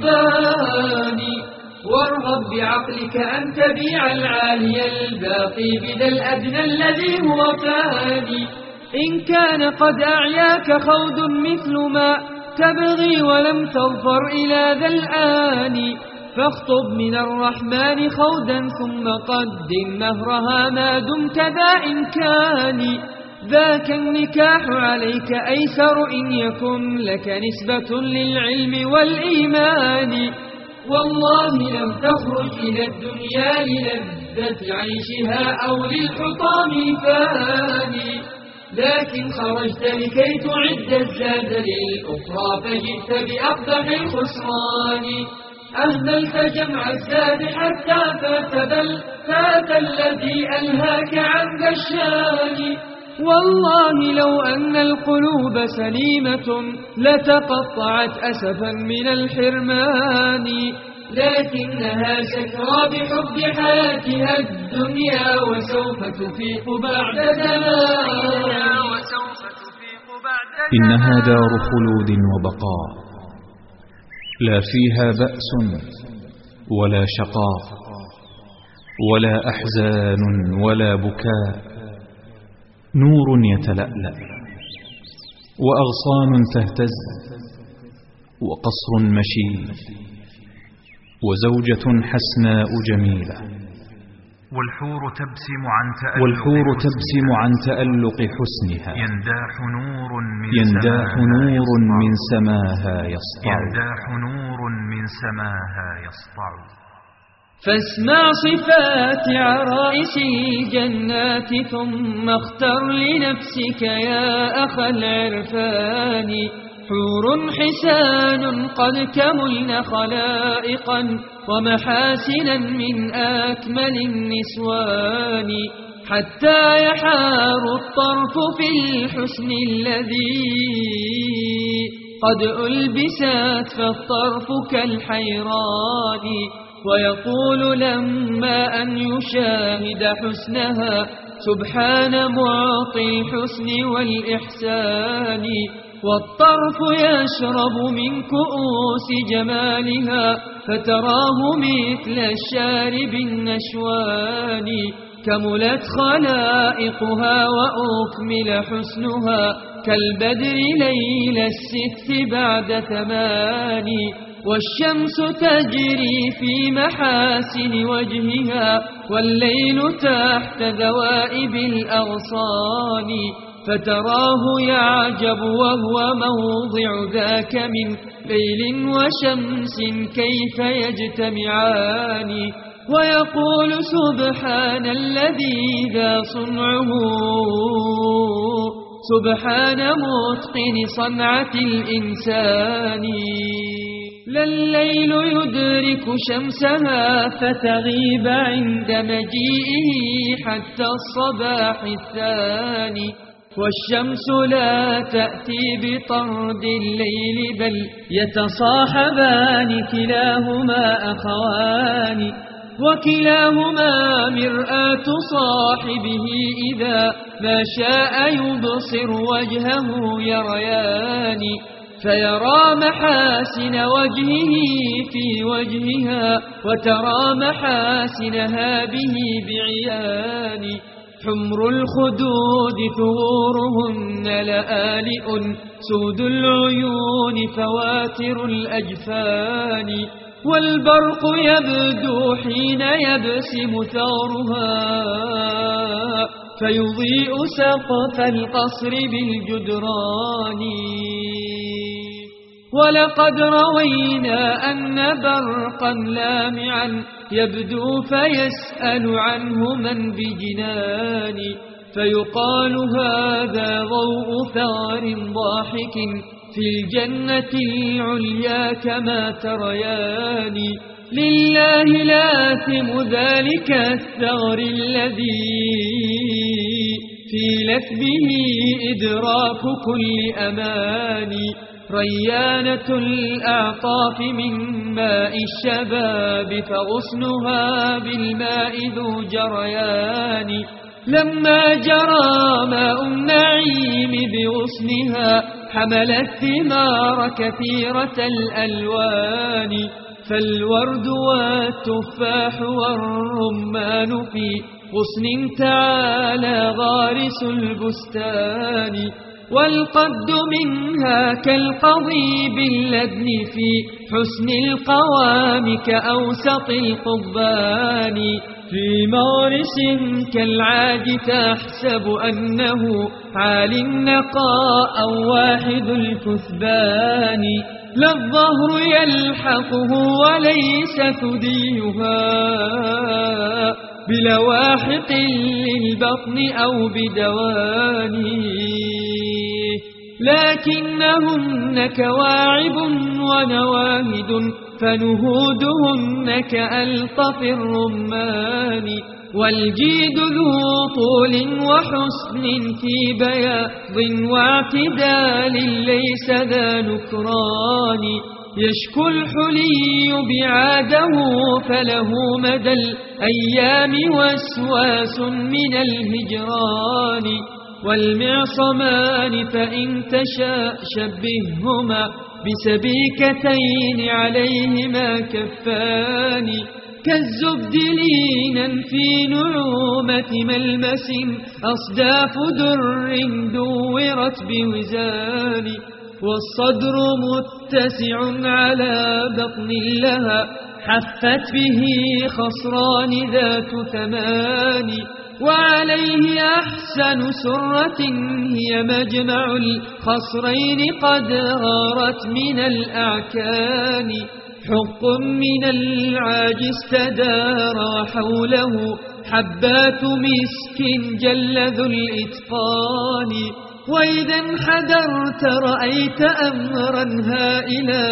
شبان. وارغب بعقلك أن تبيع العالي الباقي بذا الأدنى الذي هو فاني. إن كان قد أعياك خود مثل ما تبغي ولم تظفر إلى ذا الآن. فاخطب من الرحمن خودا ثم قدم مهرها ما دمت ذا إمكان. ذاك النكاح عليك أيسر إن يكن لك نسبة للعلم والإيمان. والله لم تخرج إلى الدنيا للذة للذة عيشها أو للحطام الفاني. لكن خرجت لكي تعد الزاد للأخرى فجئت بأقبح الخسران. أهملت جمع الزاد حتى فات الذي ألهاك عن ذا الشان. والله لو أن القلوب سليمة لتقطعت أسفا من الحرمان. لكنها سكرى بحب حياتها الدنيا وسوف تفيق بعد زمان. إنها دار خلود وبقاء، لا فيها بأس ولا شقاء ولا أحزان ولا بكاء. نور يتلألأ وأغصان تهتز وقصر مشيد وزوجة حسناء جميلة. والحور تبسم عن تألق حسنها. ينداح نور من سماها يسطع. فاسمع صفات عرائس الجنات ثم اختر لنفسك يا أخا العرفان. حور حسان قد كملن خلائقا ومحاسنا من أكمل النسوان. حتى يحار الطرف في الحسن الذي قد ألبست فالطرف كالحيران. ويقول لما أن يشاهد حسنها سبحان معطي الحسن والإحسان. والطرف يشرب من كؤوس جمالها فتراه مثل الشارب النشوان. كملت خلائقها وأكمل حسنها كالبدر ليل الست بعد 8. والشمس تجري في محاسن وجهها والليل تحت ذوائب الأغصان. فتراه يعجب وهو موضع ذاك من ليل وشمس كيف يجتمعان. ويقول سبحان الذي ذا صنعه سبحان متقن صنعة الإنسان. لا الليل يدرك شمسها فتغيب عند مجيئه حتى الصباح الثاني. والشمس لا تأتي بطرد الليل بل يتصاحبان كلاهما أخوان. وكلاهما مرآة صاحبه إذا ما شاء يبصر وجهه يريان. فيرى محاسن وجهه في وجهها وترى محاسنها به بعيان. حمر الخدود ثغورهن لآلئ سود العيون فواتر الأجفان. والبرق يبدو حين يبسم ثغرها فيضيء سقف القصر بالجدران. ولقد روينا أن برقا لامعا يبدو فيسأل عنه من بجنان. فيقال هذا ضوء ثار ضاحك في الجنة العليا كما تريان. لله لاثم ذلك الثغر الذي في لثبه إدراك كل أمان. ريانة الأعطاف من ماء الشباب فغصنها بالماء ذو جريان. لما جرى ماء النعيم بغصنها حملت ثمار كثيرة الألوان. فالورد والتفاح والرمان في غصن تعالى غارس البستان. والقد منها كالقضيب اللبن في حسن القوام كأوسط القضبان. في مغرس كالعاج تحسب أنه عال النقاء أو واحد الكثبان. لا الظهر يلحقه وليس ثديها بلواحق للبطن أو بدواني، لكنهن كواعب ونواهد، فنهودهن كألطف الرمان. والجيد ذو طول وحسن في بياض واعتدال ليس ذا نكران. يشكو الحلي بعاده فله مدى الأيام وسواس من الهجران. والمعصمان فإن تشاء شبههما بسبيكتين عليهما كفان. كالزبد لينا في نعومة ملمس، أصداف در دورت بوزان. والصدر متسع على بطن لها، حفت به خصران ذات ثمان. وعليه أحسن سرة هي مجمع الخصرين، قد غارت من الأعكان. حق من العاج استدار وحوله حبات مسك جل ذو الإتقان. وإذا انحدرت رأيت أمرا هائلا،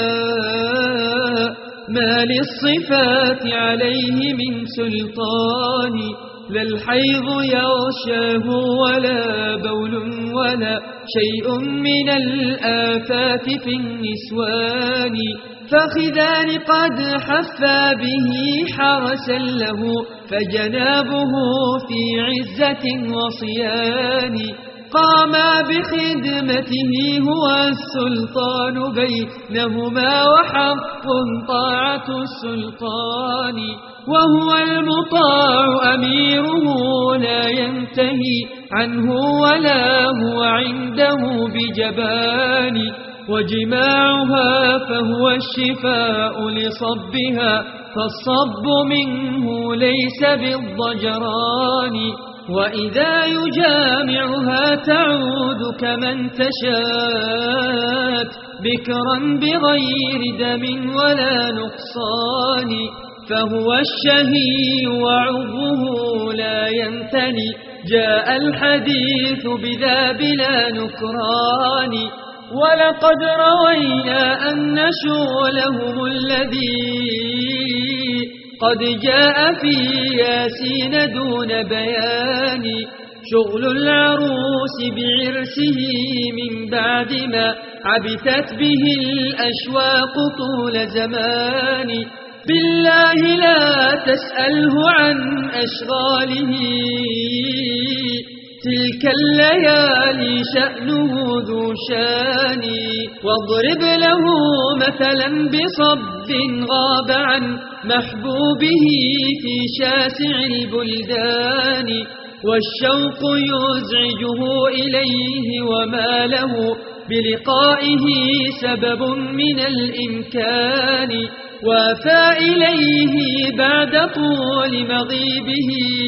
ما للصفات عليه من سلطان. لا الحيض يغشاه ولا بول ولا شيء من الآفات في النسوان. فخذان قد حفى به حرسا له، فجنابه في عزة وصيان. قاما بخدمته هو السلطان بينهما، وحق طاعة السلطان. وهو المطاع أميره لا ينتهي عنه، ولا هو عنده بجبان. وجماعها فهو الشفاء لصبها، فالصب منه ليس بالضجران. وإذا يجامعها تعود كمن تشاءت، بكرا بغير دم ولا نقصان. فهو الشهي وعضه لا ينثني، جاء الحديث بذا بلا نكران. ولقد روينا أن شغلهم الذي قد جاء في ياسين دون بيان، شغل العروس بعرسه من بعد ما عبثت به الأشواق طول زمان. بالله لا تسأله عن أشغاله، تلك الليالي شأنه ذو شان. واضرب له مثلا بصب غاب عن محبوبه في شاسع البلدان. والشوق يزعجه إليه، وما له بلقائه سبب من الإمكان. وافى إليه بعد طول مغيبه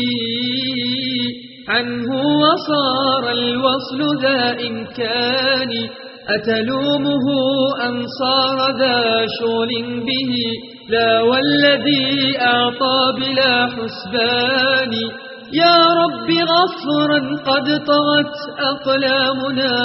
عنه، وصار الوصل ذا إمكان. أتلومه أن صار ذا شغل به، لا والذي أعطى بلا حسبان. يا رب غفرا قد طغت أقلامنا،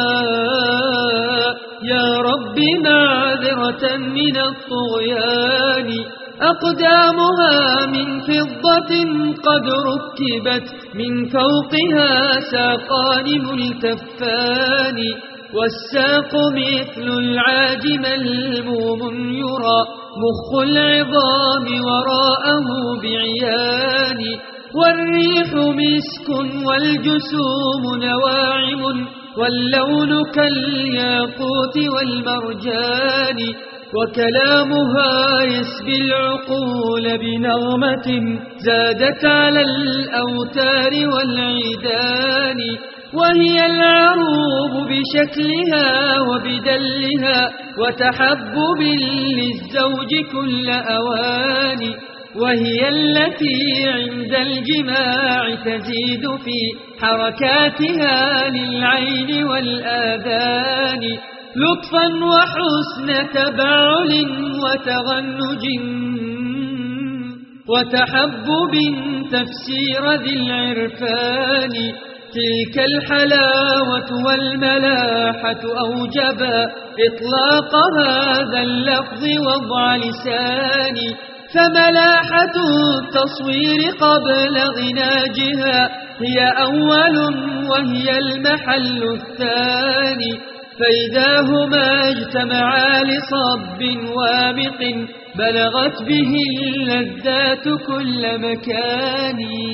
يا رب معذرة من الطغيان. أقدامها من فضة قد ركبت، من فوقها ساقان ملتفان. والساق مثل العاج ملموم، يرى مخ العظام وراءه بعيان. والريح مسك والجسوم نواعم، واللون كالياقوت والمرجان. وكلامها يسبي العقول بنغمة زادت على الأوتار والعيدان. وهي العروب بشكلها وبدلها، وتحبب للزوج كل أوان. وهي التي عند الجماع تزيد في حركاتها للعين والآذان، لطفا وحسن تبعل وتغنج وتحبب تفسير ذي العرفان. تلك الحلاوة والملاحة أوجبا إطلاق هذا اللفظ وضع لساني. فملاحة التصوير قبل غناجها هي أول وهي المحل الثاني. فإذا هما اجتمعا لصب وامق بلغت به اللذات كل مكان.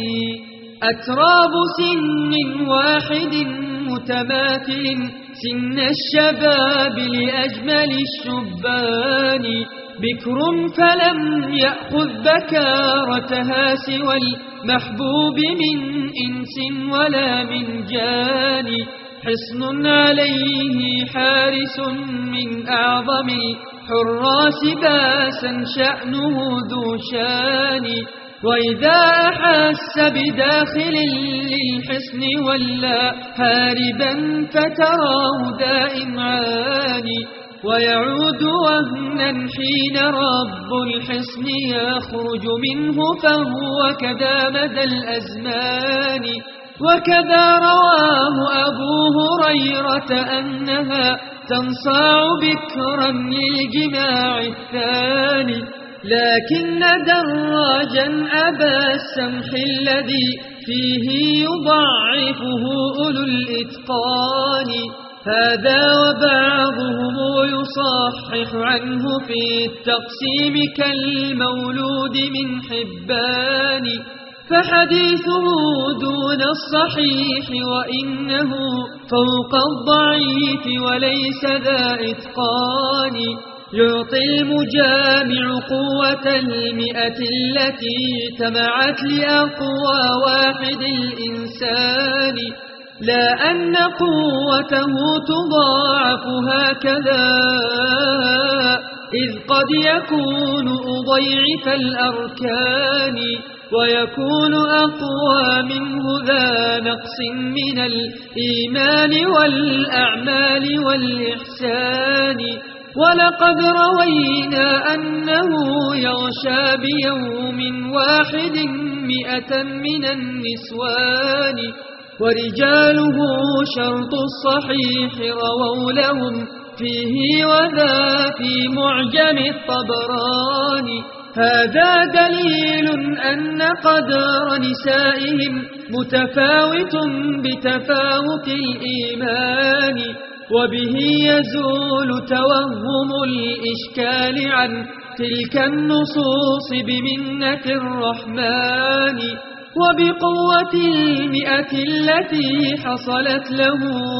أتراب سن واحد متماثل سن الشباب لأجمل الشبان. بكر فلم يأخذ بكارتها سوى المحبوب من إنس ولا من جان. حصن عليه حارس من أعظم الحراس باسا شأنه ذو شان. وإذا أحس بداخل للحصن ولا هاربا فتراه دائم عاني. ويعود وهنا حين رب الحصن يخرج منه فهو كذا مدى الأزمان. وكذا رواه أبو هريرة أنها تنصاع بكرا للجماع الثاني. لكن دراجا أبا السمح الذي فيه يضعفه أولو الإتقان. هذا وبعضهم يصحح عنه في التقسيم كالمولود من حبان. فحديثه دون الصحيح وإنه فوق الضعيف وليس ذا إتقان. يعطي المجامع قوة 100 التي تمعت لأقوى واحد الإنسان. لا أن قوته تضاعف هكذا إذ قد يكون أضيعف الأركان. ويكون أقوى منه ذا نقص من الإيمان والأعمال والإحسان. ولقد روينا أنه يغشى بيوم واحد 100 من النسوان. ورجاله شرط الصحيح رووا لهم فيه وذا في معجم الطبراني. هذا دليل أن قدر نسائهم متفاوت بتفاوت الإيمان. وبه يزول توهم الإشكال عن تلك النصوص بمنة الرحمن. وبقوة 100 التي حصلت له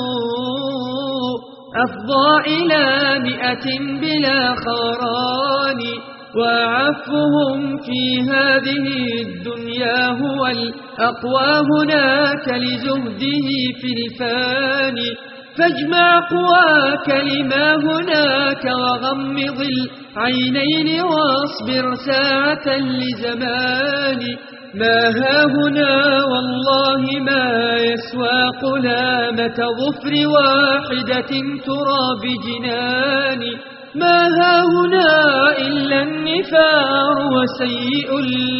أفضى إلى 100 بلا خران. وعفهم في هذه الدنيا هو الأقوى هناك لزهده في الفان. فاجمع قواك لما هناك وغمض العينين واصبر ساعة لزمان. ما هاهنا والله ما يسوى قلامة ظفر واحدة ترى بجنان. ما هاهنا إلا النفار وسيء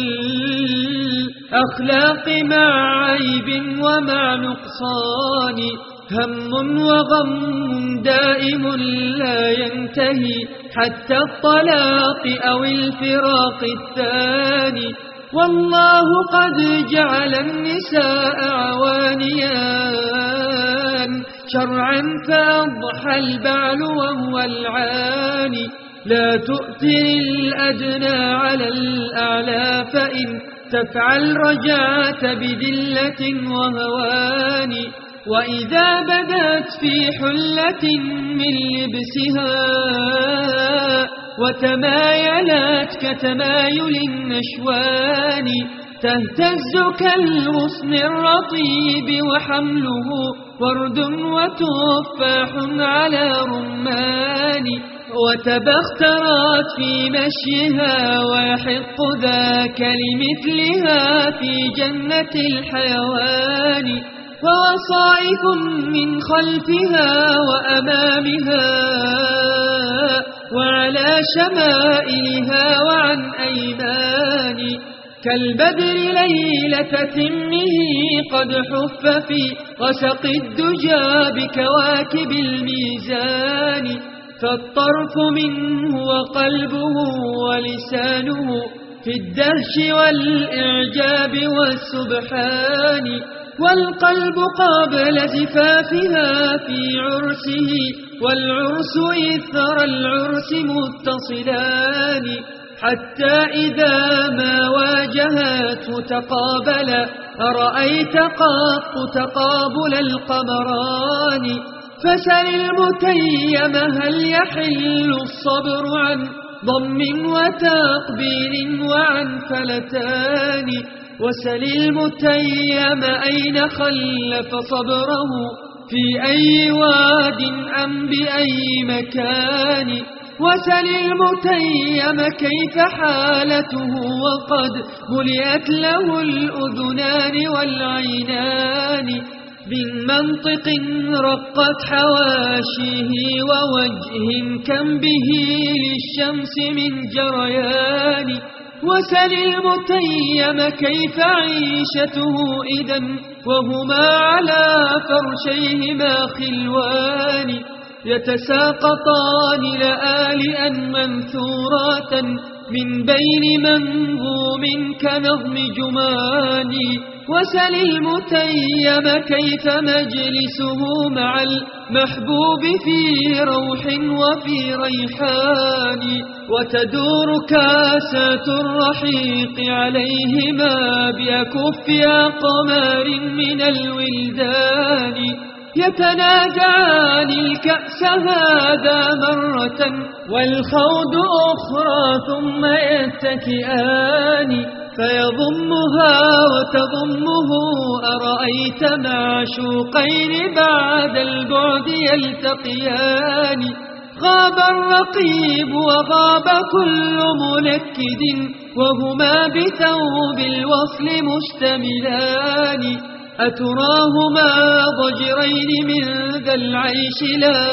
الأخلاق مع عيب ومع نقصان. هم وغم دائم لا ينتهي حتى الطلاق أو الفراق الثاني. والله قد جعل النساء عوانيان شرعا فأضحى البعل وهو العاني. لا تؤثر الأدنى على الأعلى فإن تفعل رجعت بذلة وهوان. وإذا بدت في حلة من لبسها وتمايلت كتمايل النشوان تهتز كالغصن الرطيب وحمله ورد وتفاح على رمان. وتبخترت في مشيها ويحق ذاك لمثلها في جنة الحيوان. ووصائف من خلفها وأمامها وعلى شمائلها وعن أيمان. كالبدر ليلة تمه قد حف في غسق الدجى بكواكب الميزان فالطرف منه وقلبه ولسانه في الدهش والإعجاب والسبحان والقلب قبل زفافها في عرسه والعرس إثر العرس متصلان حتى إذا ما واجهته تقابلا أرأيت قط تقابل القمران فسل المتيم هل يحل الصبر عن ضم وتقبيل وعن فلتان وسل المتيم أين خلف صبره في أي واد أم بأي مكان وسل المتيم كيف حالته وقد ملئت له الأذنان والعينان من منطق رقت حواشيه ووجه كم به للشمس من جريان وسل المتيم كيف عيشته إذا وهما على فرشيهما خلوان يتساقطان لآلئا منثورات من بين منظوم كنظم جمان وسل المتيم كيف مجلسه مع المحبوب في روح وفي ريحان وتدور كاسات الرحيق عليهما بأكف أقمار من الولدان يتنازعان الكأس هذا مرة والخوض أخرى ثم يتكئان فيضمها وتضمه أرأيت معشوقين بعد البعد يلتقيان غاب الرقيب وغاب كل منكد وهما بثوب الوصل مشتملان أتراهما ضجرين من ذا العيش لا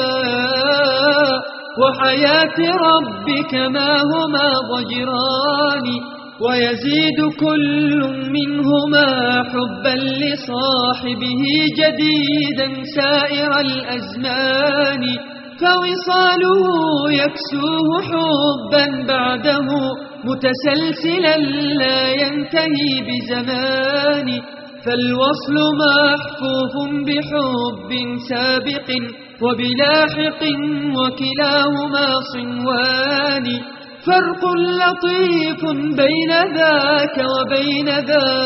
وحياة ربك ما هما ضجران ويزيد كل منهما حبا لصاحبه جديدا سائر الأزمان فوصاله يكسوه حبا بعده متسلسلا لا ينتهي بزمان فالوصل محفوف بحب سابق وبلاحق وكلاهما صنوان فرق لطيف بين ذاك وبين ذا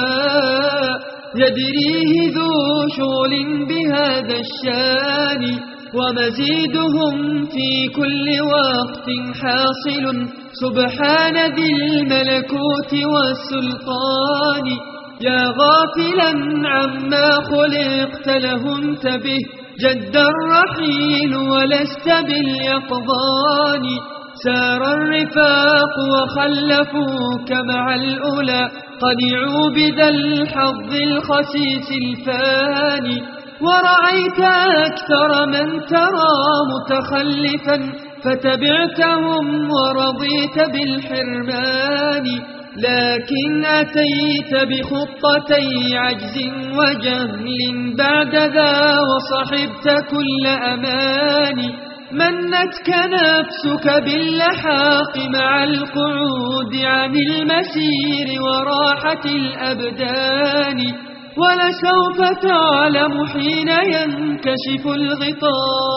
يدريه ذو شغل بهذا الشان ومزيدهم في كل وقت حاصل سبحان ذي الملكوت والسلطان يا غافلا عما خلقت له انتبه جد الرحيل ولست باليقظان سار الرفاق وخلفوك مع الأولى قنعوا بذا الحظ الخسيس الفاني ورأيت أكثر من ترى متخلفا فتبعتهم ورضيت بالحرمان لكن أتيت بخطتي عجز وجهل بعد ذا وصحبت كل أمان منتك نفسك باللحاق مع القعود عن المسير وراحة الأبدان ولسوف تعلم حين ينكشف الغطاء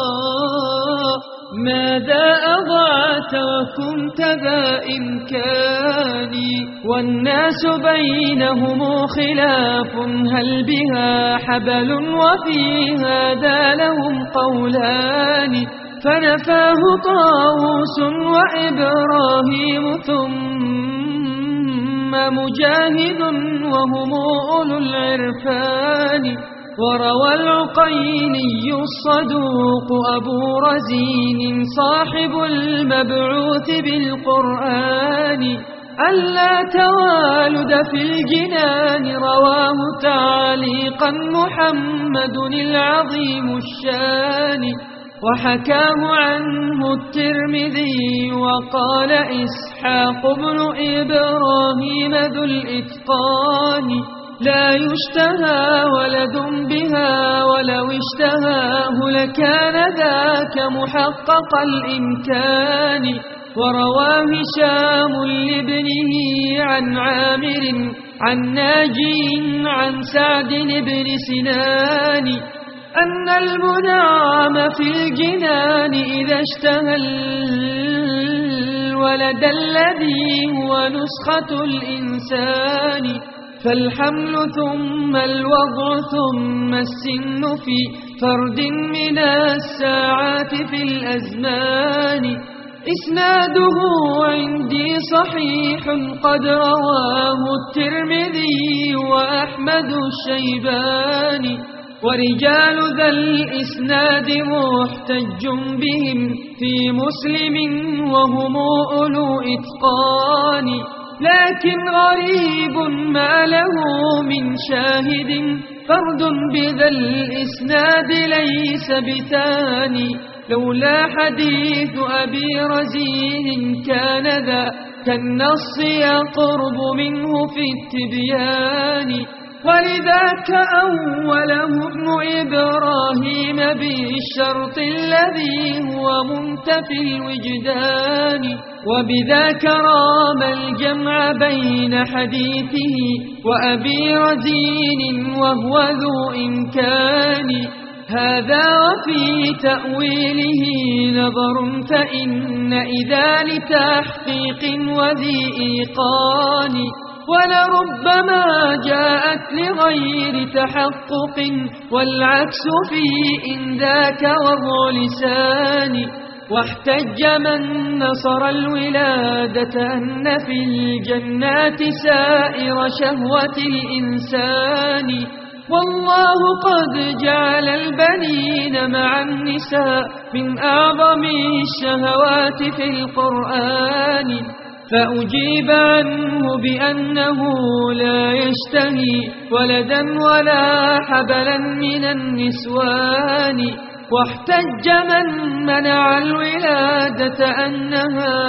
ماذا أضعت وكنت ذا إمكان والناس بينهم خلاف هل بها حبل وفي هذا لهم قولان فنفاه طاووس وإبراهيم ثم مجاهد وهم أولو العرفان وروى العقيني الصدوق أبو رزين صاحب المبعوث بالقرآن ألا توالد في الجنان رواه تعليقا محمد العظيم الشان وحكاه عنه الترمذي وقال إسحاق بن إبراهيم ذو الإتقان لا يشتهى ولد بها ولو اشتهاه لكان ذاك محقق الإمكان ورواه هشام لابنه عن عامر عن ناجي عن سعد بن سنان أن المنعم في الجنان إذا اشتهى الولد الذي هو نسخة الإنسان فالحمل ثم الوضع ثم السن في فرد من الساعات في الأزمان إسناده عندي صحيح قد رواه الترمذي وأحمد الشيباني ورجال ذا الإسناد محتج بهم في مسلم وهم أولو إتقان لكن غريب ما له من شاهد فرد بذا الإسناد ليس بثاني لولا حديث أبي رزين كان ذا كالنص يقرب منه في التبيان ولذاك أوله ابن إبراهيم بالشرط الذي هو منتفي الوجدان وبذاك رام الجمع بين حديثه وأبي رزين وهو ذو إمكان هذا وفي تأويله نظر فإن إذا لتحقيق وذي إيقان ولربما جاءت لغير تحقق والعكس في إن ذاك وضع لسان واحتج من نصر الولادة أن في الجنات سائر شهوة الإنسان والله قد جعل البنين مع النساء من أعظم الشهوات في القرآن فأجيب عنه بأنه لا يشتهي ولدا ولا حبلا من النسوان واحتج من منع الولادة أنها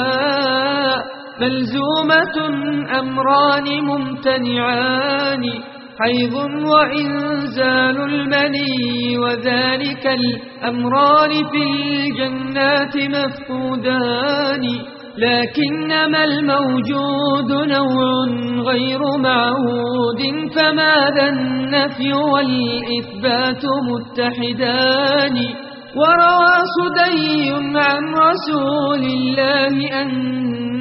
ملزومة أمران ممتنعان حيض وإنزال المني وذلك الأمران في الجنات مفقودان لكنما الموجود نوع غير معهود فماذا النفي والإثبات متحدان وروى سدي عن رسول الله أن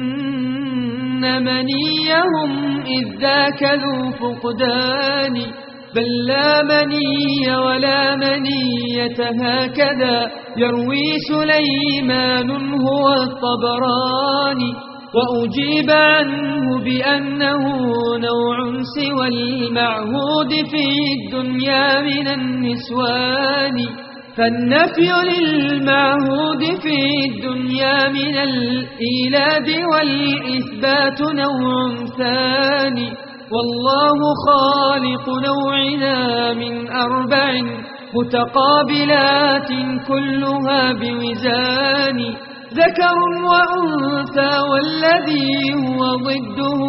منيهم إذ ذاك ذو فقدان بل لا مني ولا منية هكذا يروي سليمان هو الطبراني وأجيب عنه بأنه نوع سوى المعهود في الدنيا من النسوان فالنفي للمعهود في الدنيا من الإيلاد والإثبات نوع ثاني والله خالق نوعنا من 4 متقابلات كلها بوزان ذكر وأنثى والذي هو ضده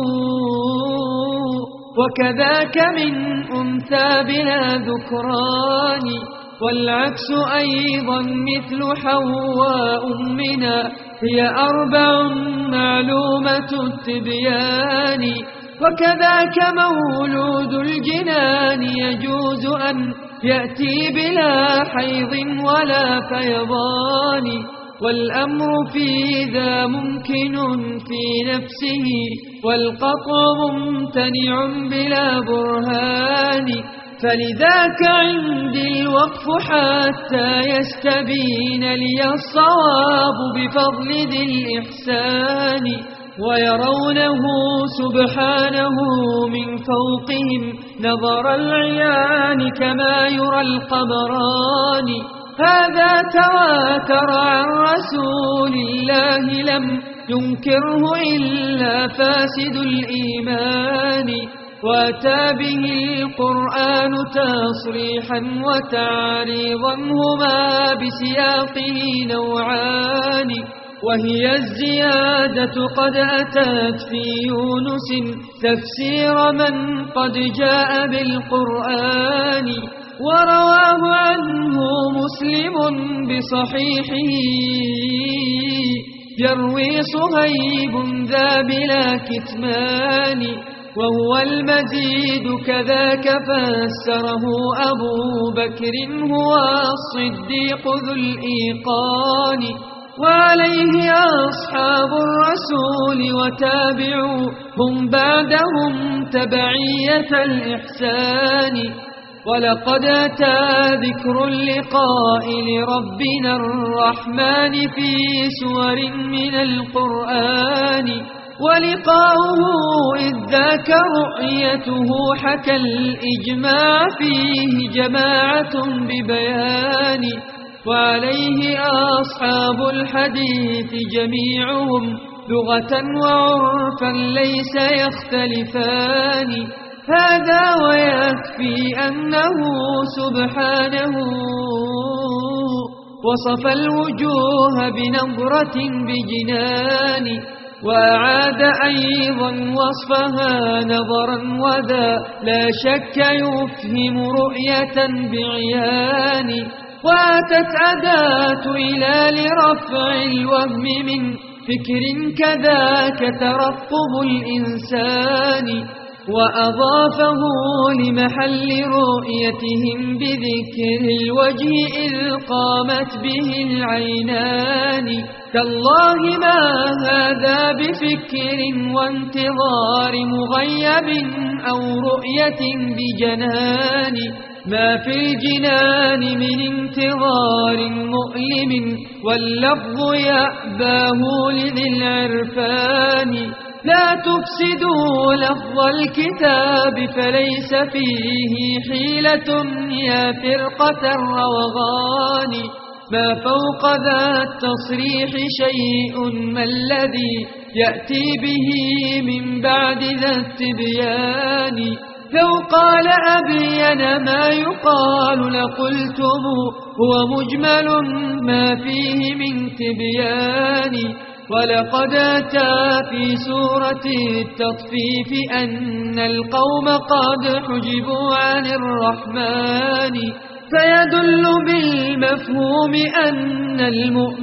وكذاك من أنثى بلا ذكران والعكس أيضا مثل حواء منا هي 4 معلومة التبيان وكذاك مولود الجنان يجوز أن يأتي بلا حيض ولا فيضان والأمر في ذا ممكن في نفسه والقطع ممتنع بلا برهان فلذاك عندي الوقف حتى يستبين لي الصواب بفضل ذي الإحسان ويرونه سبحانه من فوقهم نظر العيان كما يرى القمران هذا تواتر عن رسول الله لم ينكره إلا فاسد الإيمان وأتى به القرآن تصريحا وتعريضا هما بسياقه نوعان وهي الزيادة قد أتت في يونس تفسير من قد جاء بالقرآن ورواه عنه مسلم بصحيحه يروي صهيب ذا بلا كتمان وهو المزيد كذاك فسره أبو بكر هو الصديق ذو الإيقان وعليه أصحاب الرسول وتابعوا هم بعدهم تبعية الإحسان ولقد أتى ذكر اللقاء لربنا الرحمن في سور من القرآن ولقاؤه إذ ذاك رؤيته حكى الإجماع فيه جماعة ببيان وعليه أصحاب الحديث جميعهم لغة وعرفا ليس يختلفان هذا ويكفي أنه سبحانه وصف الوجوه بنظرة بجنان وأعاد أيضا وصفها نظرا وذا لا شك يفهم رؤية بعيان وأتت أداة إلى لرفع الوهم من فكر كذاك ترقب الإنسان وأضافه لمحل رؤيتهم بذكر الوجه إذ قامت به العينان تالله ما هذا بفكر وانتظار مغيب أو رؤية بجنان ما في الجنان من انتظار مؤلم واللفظ يأباه لذي العرفان لا تفسدوا لفظ الكتاب فليس فيه حيلة يا فرقة الروغان ما فوق ذا التصريح شيء ما الذي يأتي به من بعد ذا التبيان لو قال أبين ما يقال لقلتم هو مجمل ما فيه من تبيان ولقد أتى في سورة التطفيف أن القوم قد حجبوا عن الرحمن فيدل بالمفهوم أن المؤمنين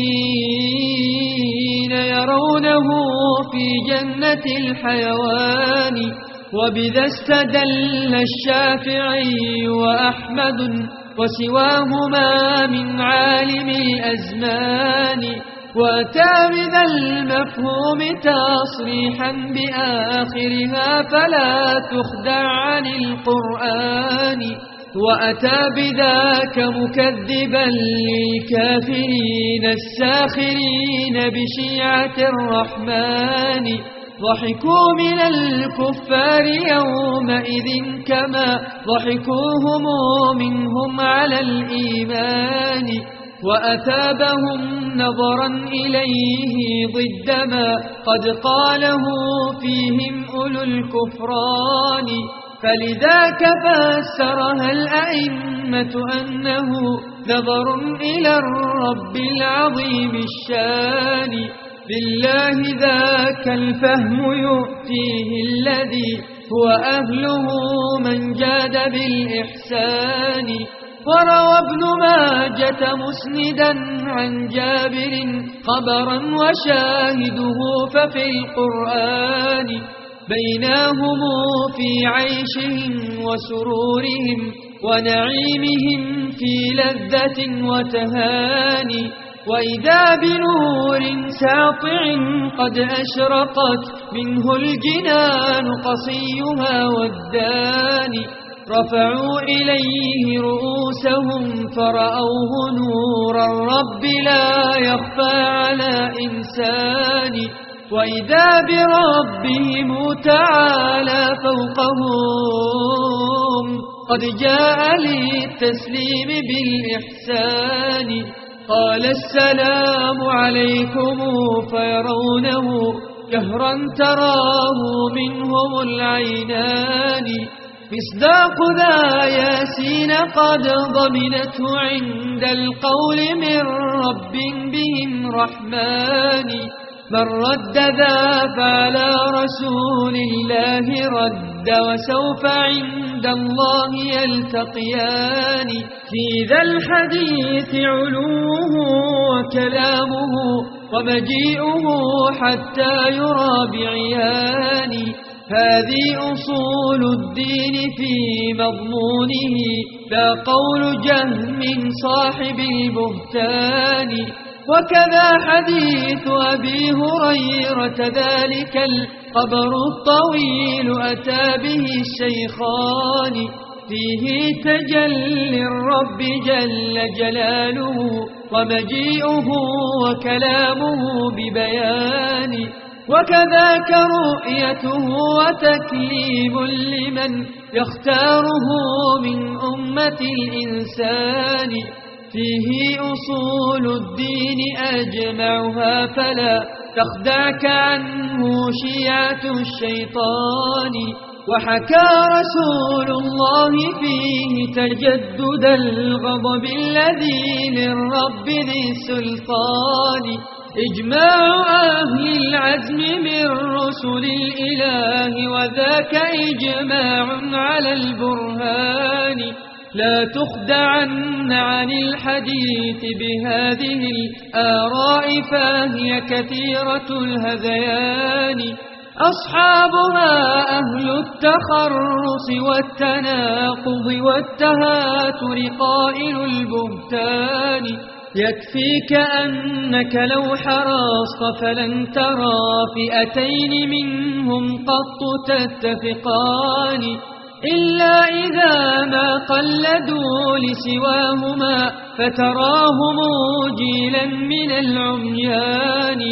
يرونه في جنة الحيوان وبذا استدل الشافعي وأحمد وسواهما من عالم الأزمان وأتى بذا المفهوم تصريحا بآخرها فلا تخدع عن القرآن وأتى بذاك مكذبا للكافرين الساخرين بشيعة الرحمن ضحكوا من الكفار يومئذ كما ضحكوهم منهم على الإيمان وأثابهم نظرا إليه ضد ما قد قاله فيهم أولو الكفران فلذاك فسرها الأئمة أنه نظر إلى الرب العظيم الشان لله ذاك الفهم يؤتيه الذي هو أهله من جاد بالإحسان وروى ابن ماجة مسندا عن جابر خبرا وشاهده ففي القرآن بيناهم في عيشهم وسرورهم ونعيمهم في لذة وتهاني وإذا بنور ساطع قد أشرقت منه الجنان قصيها والداني رفعوا إليه رؤوسهم فرأوه نور الرب لا يخفى على إنسان وإذا بربهم تعالى فوقهم قد جاء للتسليم بالإحسان قال السلام عليكم فيرونه جهرا تراه منهم العينان مصداق ذا ياسين قد ضمنته عند القول من رب بهم رحمن من رد ذا فعلى رسول الله رد وسوف عند الله يلتقيان في ذا الحديث علوه وكلامه ومجيئه حتى يرى بعيان هذه أصول الدين في مضمونه لا قول جهم صاحب البهتان وكذا حديث أبي هريرة ذلك القبر الطويل أتى به الشيخان فيه تجلي الرب جل جلاله ومجيئه وكلامه ببيان وكذاك رؤيته وتكليم لمن يختاره من أمة الإنسان فيه أصول الدين أجمعها فلا تخدعك عنه شيعة الشيطان وحكى رسول الله فيه تجدد الغضب الذي للرب ذي السلطان إجماع أهل العزم من رسل الإله وذاك إجماع على البرهان لا تخدعن عن الحديث بهذه الآراء فهي كثيرة الهذيان أصحابها أهل التخرص والتناقض والتهاتر قائل البهتان يكفيك أنك لو حرصت فلن ترى فئتين منهم قط تتفقان إلا إذا ما قلدوا لسواهما فتراهم جيلا من العميان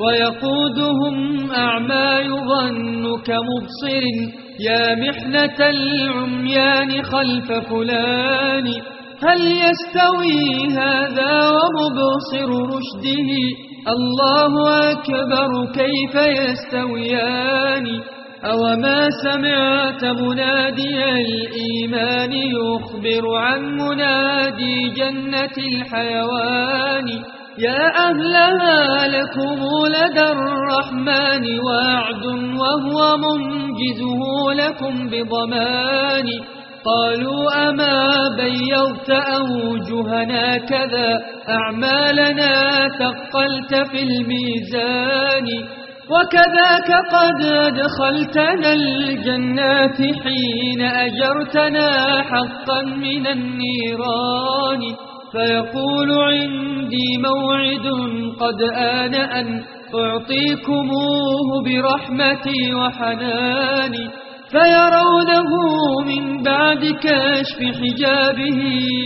ويقودهم أعمى يظن كمبصر يا محنة العميان خلف فلان هل يستوي هذا ومبصر رشده الله أكبر كيف يستويان أوما سمعت منادي الإيمان يخبر عن منادي جنة الحيوان يا أهلها لكم لدى الرحمن وعد وهو منجزه لكم بضمان قالوا أما بيضت أوجهنا كذا أعمالنا ثقلت في الميزان وكذاك قد أدخلتنا الجنات حين أجرتنا حقا من النيران فيقول عندي موعد قد آن أن أعطيكموه برحمتي وحناني فيرونه من بعد كشف حجابه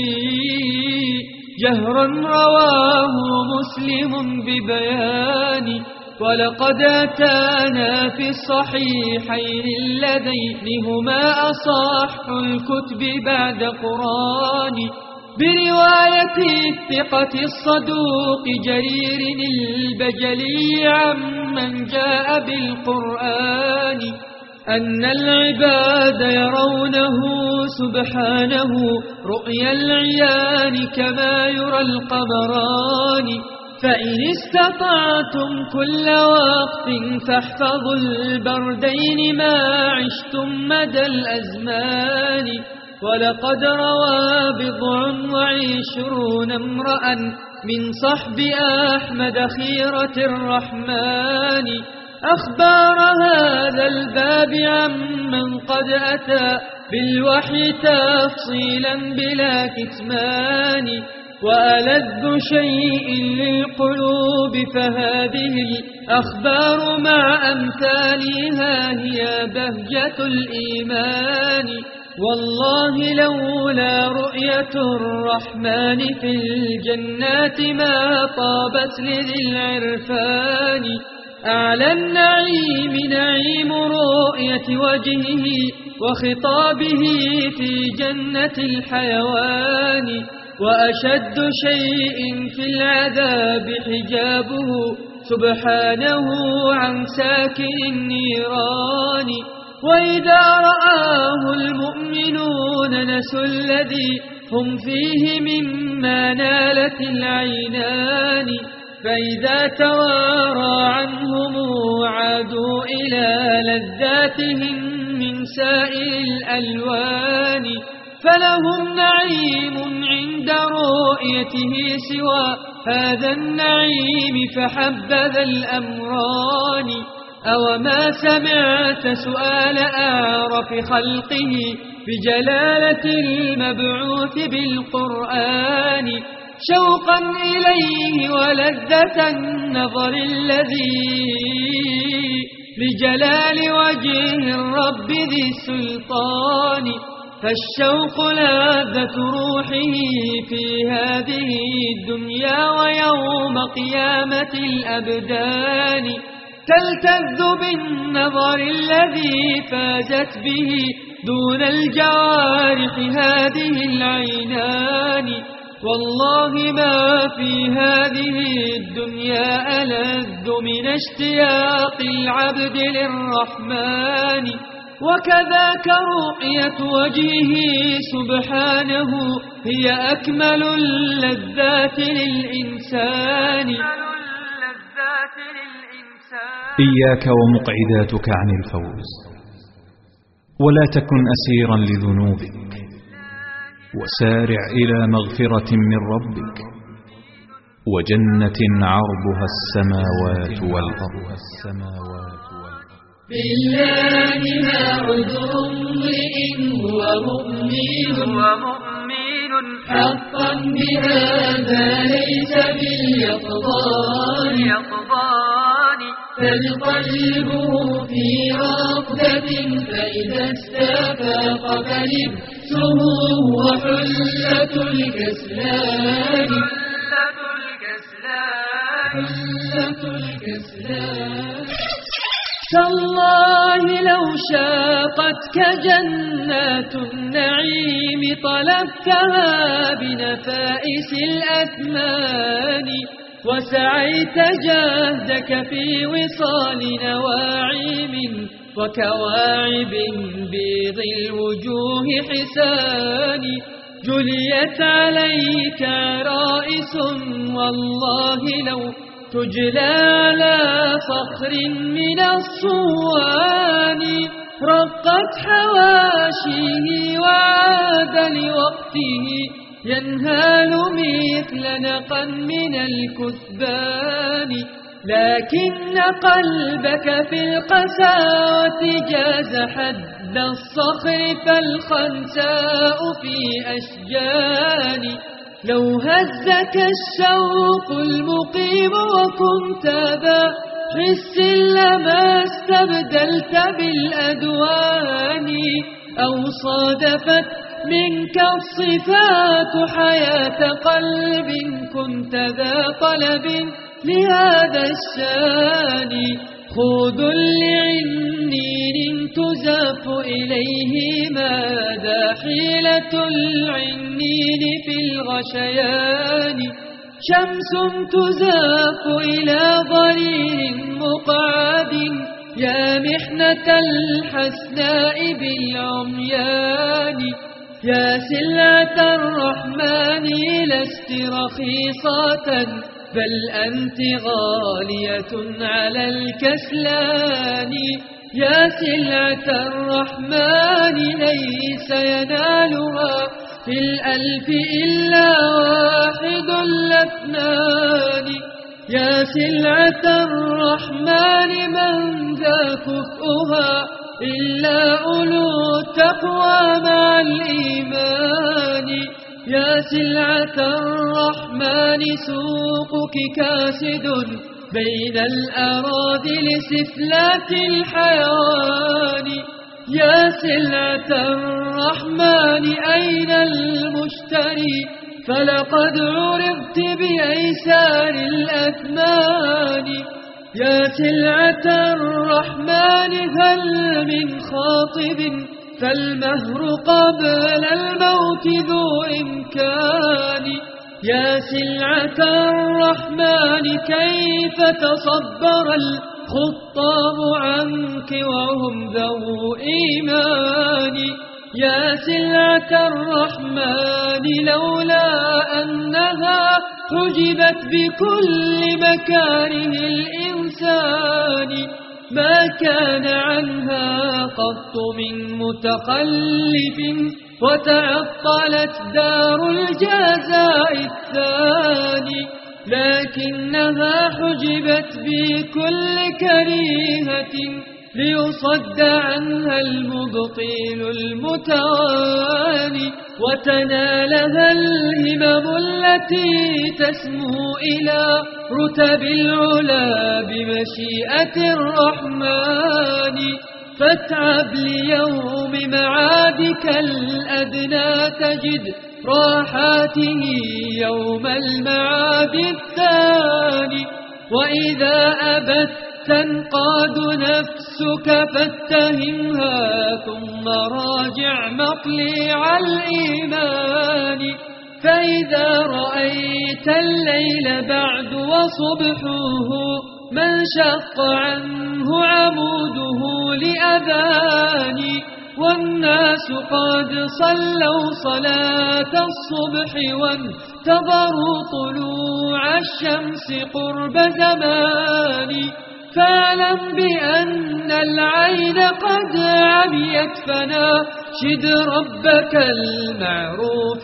جهرا رواه مسلم ببيان ولقد أتانا في الصحيحين اللذين هما أصح الكتب بعد قرآن برواية الثقة الصدوق جرير البجلي عمن جاء بالقرآن أن العباد يرونه سبحانه رؤيا العيان كما يرى القمران فإن استطعتم كل وقت فاحفظوا البردين ما عشتم مدى الأزمان ولقد روى 27 امرأ من صحب أحمد خيرة الرحمن أخبار هذا الباب عمن قد أتى بالوحي تفصيلا بلا كتمان وألذ شيء للقلوب فهذه الأخبار مع أمثالها هي بهجة الإيمان والله لولا رؤية الرحمن في الجنات ما طابت لذي العرفان أعلى النعيم نعيم رؤية وجهه وخطابه في جنة الحيوان وأشد شيء في العذاب حجابه سبحانه عن ساكن النيران. وإذا رآه المؤمنون نسوا الذي هم فيه مما نالت العينان. فإذا توارى عنهم عادوا إلى لذاتهم من سائر الألوان. فلهم نعيم عند رؤيته سوى هذا النعيم فحبذا الأمران. أوما سمعت سؤال أعرف خلقه بجلالة المبعوث بالقرآن، شوقا إليه ولذة النظر الذي لجلال وجه الرب ذي السلطان. فالشوق لذة روحه في هذه الدنيا ويوم قيامة الأبدان. تلتذ بالنظر الذي فازت به دون الجوارح هذه العينان. والله ما في هذه الدنيا ألذ من اشتياق العبد للرحمن. وكذاك رؤية وجهه سبحانه هي أكمل اللذات للإنسان. إياك ومقعداتك عن الفوز، ولا تكن أسيرا لذنوبك، وسارع إلى مغفرة من ربك وجنة عرضها السماوات والأرض. بالله ما عذر امرئ هو مؤمن حقا بهذا ليس باليقظان. فالقلبه في رقدة فإذا استفاق فلبسه هو حلة الكسلان. تالله لو شاقتك جنات النعيم طلبتها بنفائس الأثمان، وسعيت جهدك في وصال نواعيم وكواعب بيض الوجوه حسان. جليت عليك رائس والله لو تجلى على صخر من الصوان. رقت حواشيه وعاد لوقته ينهال مثل نقا من الكثبان. لكن قلبك في القساوة جاز حد الصخر فالخنساء في أشجان. لو هزك الشوق المقيم وكنت ذا حس لما استبدلت بالأدوان. أو صادفت منك الصفات حياة قلب كنت ذا طلب لهذا الشان. خود لعنين تزاف إليه ماذا حيلة العنين في الغشيان. شمس تزاف إلى ضرير مقعد يا محنة الحسناء بالعميان. يا سلعة الرحمن لست رخيصة بل أنت غالية على الكسلان. يا سلعة الرحمن ليس ينالها في الألف إلا واحد الاثنان. يا سلعة الرحمن من ذا كفؤها إلا أولو التقوى مع الإيمان. يا سلعة الرحمن سوقك كاسد بين الأراذل سفلات الحيوان. يا سلعة الرحمن أين المشتري فلقد عرضت بأيسار الأثمان. يا سلعة الرحمن هل من خاطب فالمهر قبل الموت ذو إمكان. يا سلعة الرحمن كيف تصبر الخطاب عنك وهم ذو إيمان. يا سلعة الرحمن لولا أنها حجبت بكل مكاره الإنسان ما كان عنها قط من متخلف وتعطلت دار الجزاء الثاني، لكنها حجبت بكل كريهة ليصد عنها المبطيل المتواني، وتنالها الهمم التي تسمو إلى رتب العلا بمشيئة الرحمن. فاتعب ليوم معادك الأدنى تجد راحاته يوم المعاد الثاني. وإذا أبت تنقاد نفسك فاتهمها ثم راجع مطلع الإيمان. فإذا رأيت الليل بعد وصبحه من شق عنه عموده لأذان، والناس قد صلوا صلاة الصبح وانتظروا طلوع الشمس قرب زمان. فاعلم بأن العين قد عميت فناشد ربك المعروف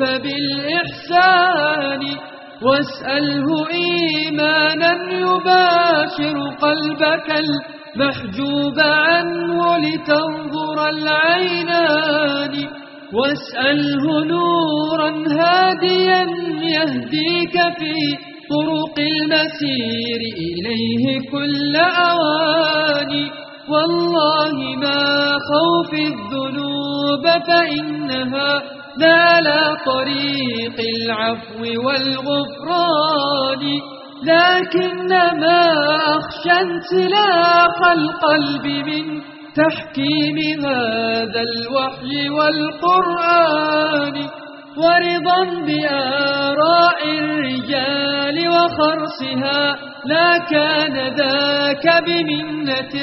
بالإحسان، واسأله إيمانا يباشر قلبك المحجوب عنه لتنظر العينان، واسأله نورا هاديا يهديك في طرق المسير إليه كل أوان. والله ما خوف الذنوب فإنها لا طريق العفو والغفران، لكنما أخشى انسلاخ القلب من تحكيم هذا الوحي والقرآن، ورضا بآراء الرجال وخرصها لا كان ذاك بمنة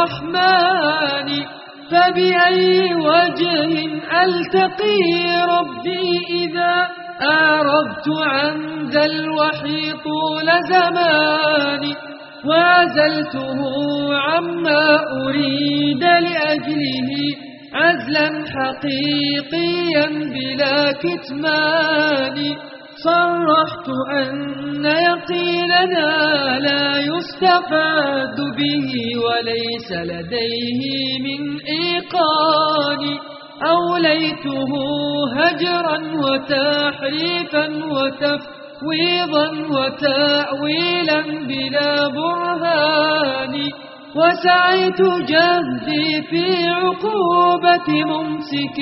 الرحمن. فبأي وجه ألتقي ربي إذا أعرضت عن ذا الوحي طول زماني، وعزلته عما أريد لأجله عزلا حقيقيا بلا كتمان. صرحت أن يقيننا لا يستفاد به وليس لديه من إيقان، أوليته هجرا وتحريفا وتفويضا وتأويلا بلا برهان، وسعيت جهدي في عقوبة ممسك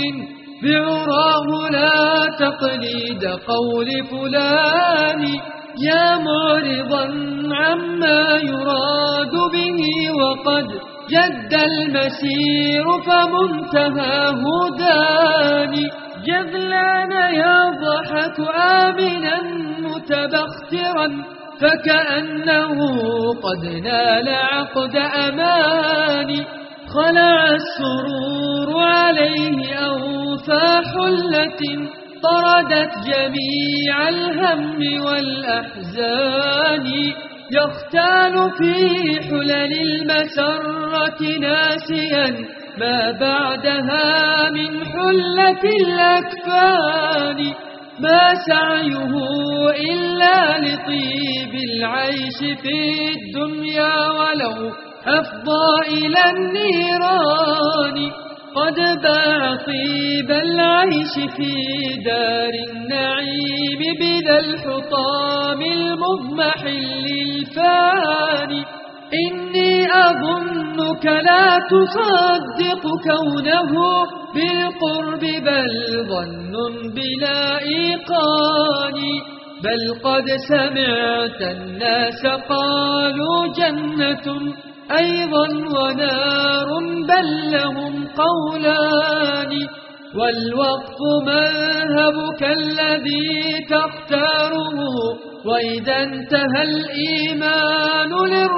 بعراه لا تقليد قول فلان. يا معرضا عما يراد به وقد جد المسير فمنتهاه داني، جذلان يضحك آمنا متبخترا فكأنه قد نال عقد أماني، خلع السرور عليه أوفى حلة طردت جميع الهم والأحزان، يختال في حلل المسرة ناسيا ما بعدها من حلة الأكفان، ما سعيه إلا لطيب العيش في الدنيا ولو أفضى إلى النيران، قد باع طيب العيش في دار النعيم بذا الحطام المضمحل الفاني. إني أظنك لا تصدق كونه بالقرب بل ظن بلا إيقان، بل قد سمعت الناس قالوا جنة أيضا ونار بل لهم قولان، والوقف مذهبك الذي تختاره، وإذا انتهى الإيمان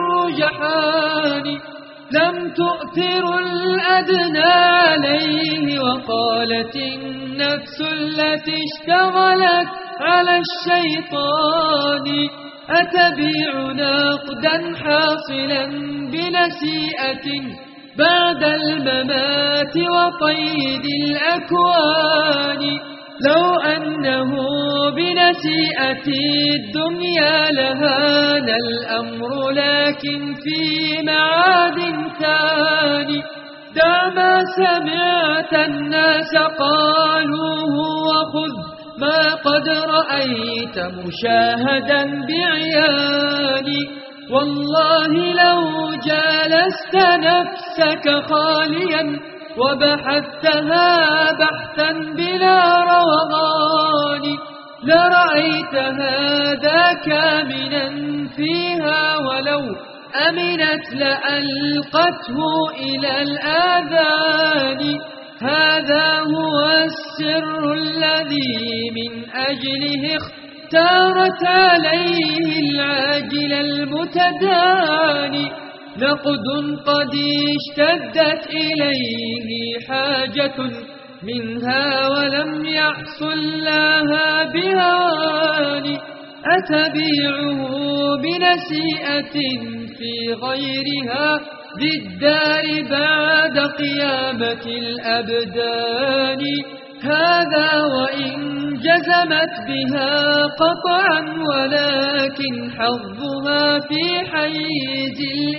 للرجحان لم تؤثر الأدنى عليه، وقالت النفس التي اشتغلت على الشيطان أتبيع نقدا حاصلا بنسيئة بعد الممات وقيد الأكوان. لو أنه بنسيئة الدنيا لهان الأمر، لكن في معاد ثاني دع ما سمعت الناس قالوه، وخذ ما قد رأيت مشاهدا بعياني. والله لو جالست نفسك خاليا وبحثتها بحثا بلا روغان لرأيت هذا كامنا فيها، ولو أمنت لألقته إلى الآذان. هذا هو السر الذي من أجله اختارت عليه العاجل المتداني. نقد قد اشتدت إليه حاجة منها ولم يحصل لها بهوان، أتبيعه بنسيئة في غيرها بالدار بعد قيامة الأبدان. هذا وإن جزمت بها قطعا، ولكن حظها في حيز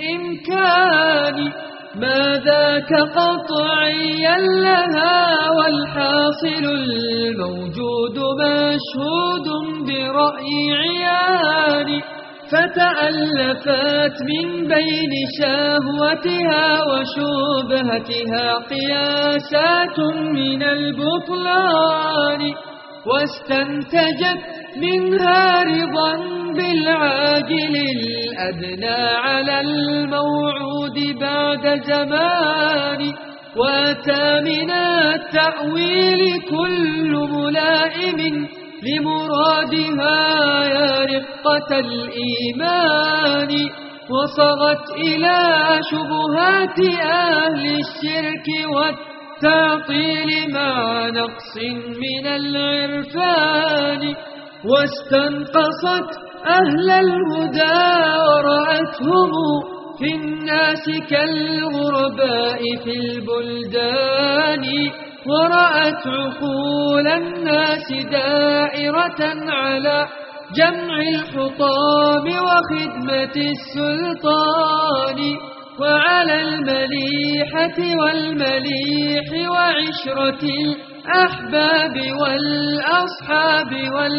الإمكان. ما ذاك قطعيا لها، والحاصل الموجود مشهود برأي عيان. فتألفت من بين شهوتها وشبهتها قياسات من البطلان، واستنتجت منها رضا بالعاجل الأدنى على الموعود بعد زمان. وأتى من التأويل كل ملائم لمرادها يا رقة الإيمان، وصغت إلى شبهات أهل الشرك والتعطيل مع نقص من العرفان، واستنقصت أهل الهدى ورأتهم في الناس كالغرباء في البلدان، ورأت عقول الناس دائرة على جمع الحطام وخدمة السلطان، وعلى المليحة والمليح وعشرة الأحباب والأصحاب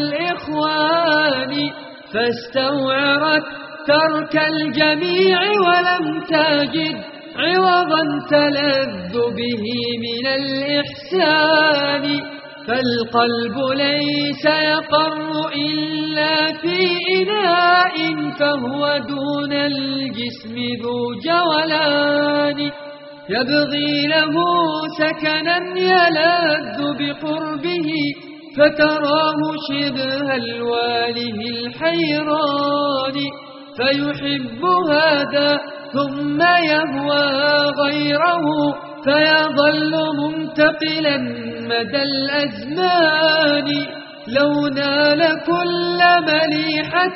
والإخوان. فاستوعرت ترك الجميع ولم تجد عوضا تلذ به من الإحسان. فالقلب ليس يقر إلا في إناء، فهو دون الجسم ذو جولان. يبغي له سكنا يلذ بقربه، فتراه شبه الواله الحيران. فيحب هذا ثم يهوى غيره، فيظل منتقلا مدى الأزمان. لو نال كل مليحة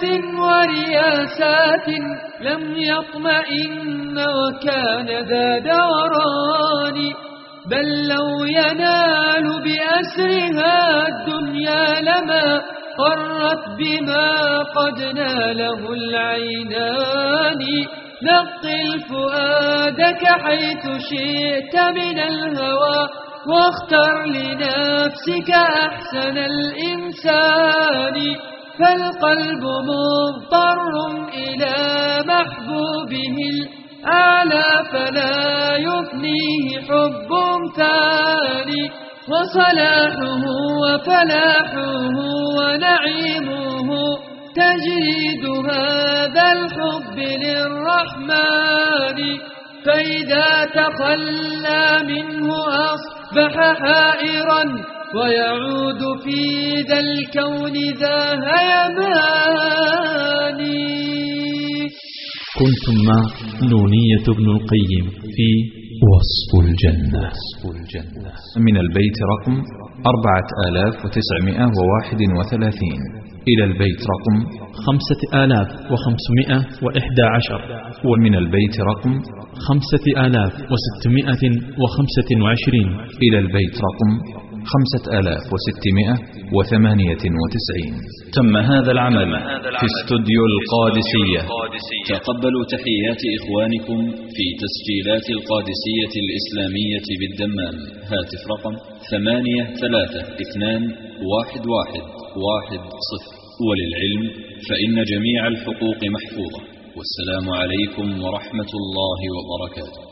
ورياسات لم يطمئن وكان ذا دوران، بل لو ينال بأسرها الدنيا لما قرت بما قد ناله العينان. نقل فؤادك حيث شئت من الهوى، واختر لنفسك أحسن الإنسان. فالقلب مضطر إلى محبوبه الأعلى، فلا يفنيه حب ثاني. وصلاحه وفلاحه ونعيمه تجريد هذا الحب للرحمن. فإذا تخلى منه أصبح أصبح حائرا ويعود في ذا الكون ذا هيمان. كنتم مع نونية ابن القيم في وصف الجنة. من البيت رقم 4931 إلى البيت رقم 5511 ومن البيت رقم 5625 إلى البيت رقم 5698. تم هذا العمل في استوديو القادسية. تقبلوا تحيات إخوانكم في تسجيلات القادسية الإسلامية بالدمام. هاتف رقم 83211110. وللعلم فإن جميع الحقوق محفوظة. والسلام عليكم ورحمة الله وبركاته.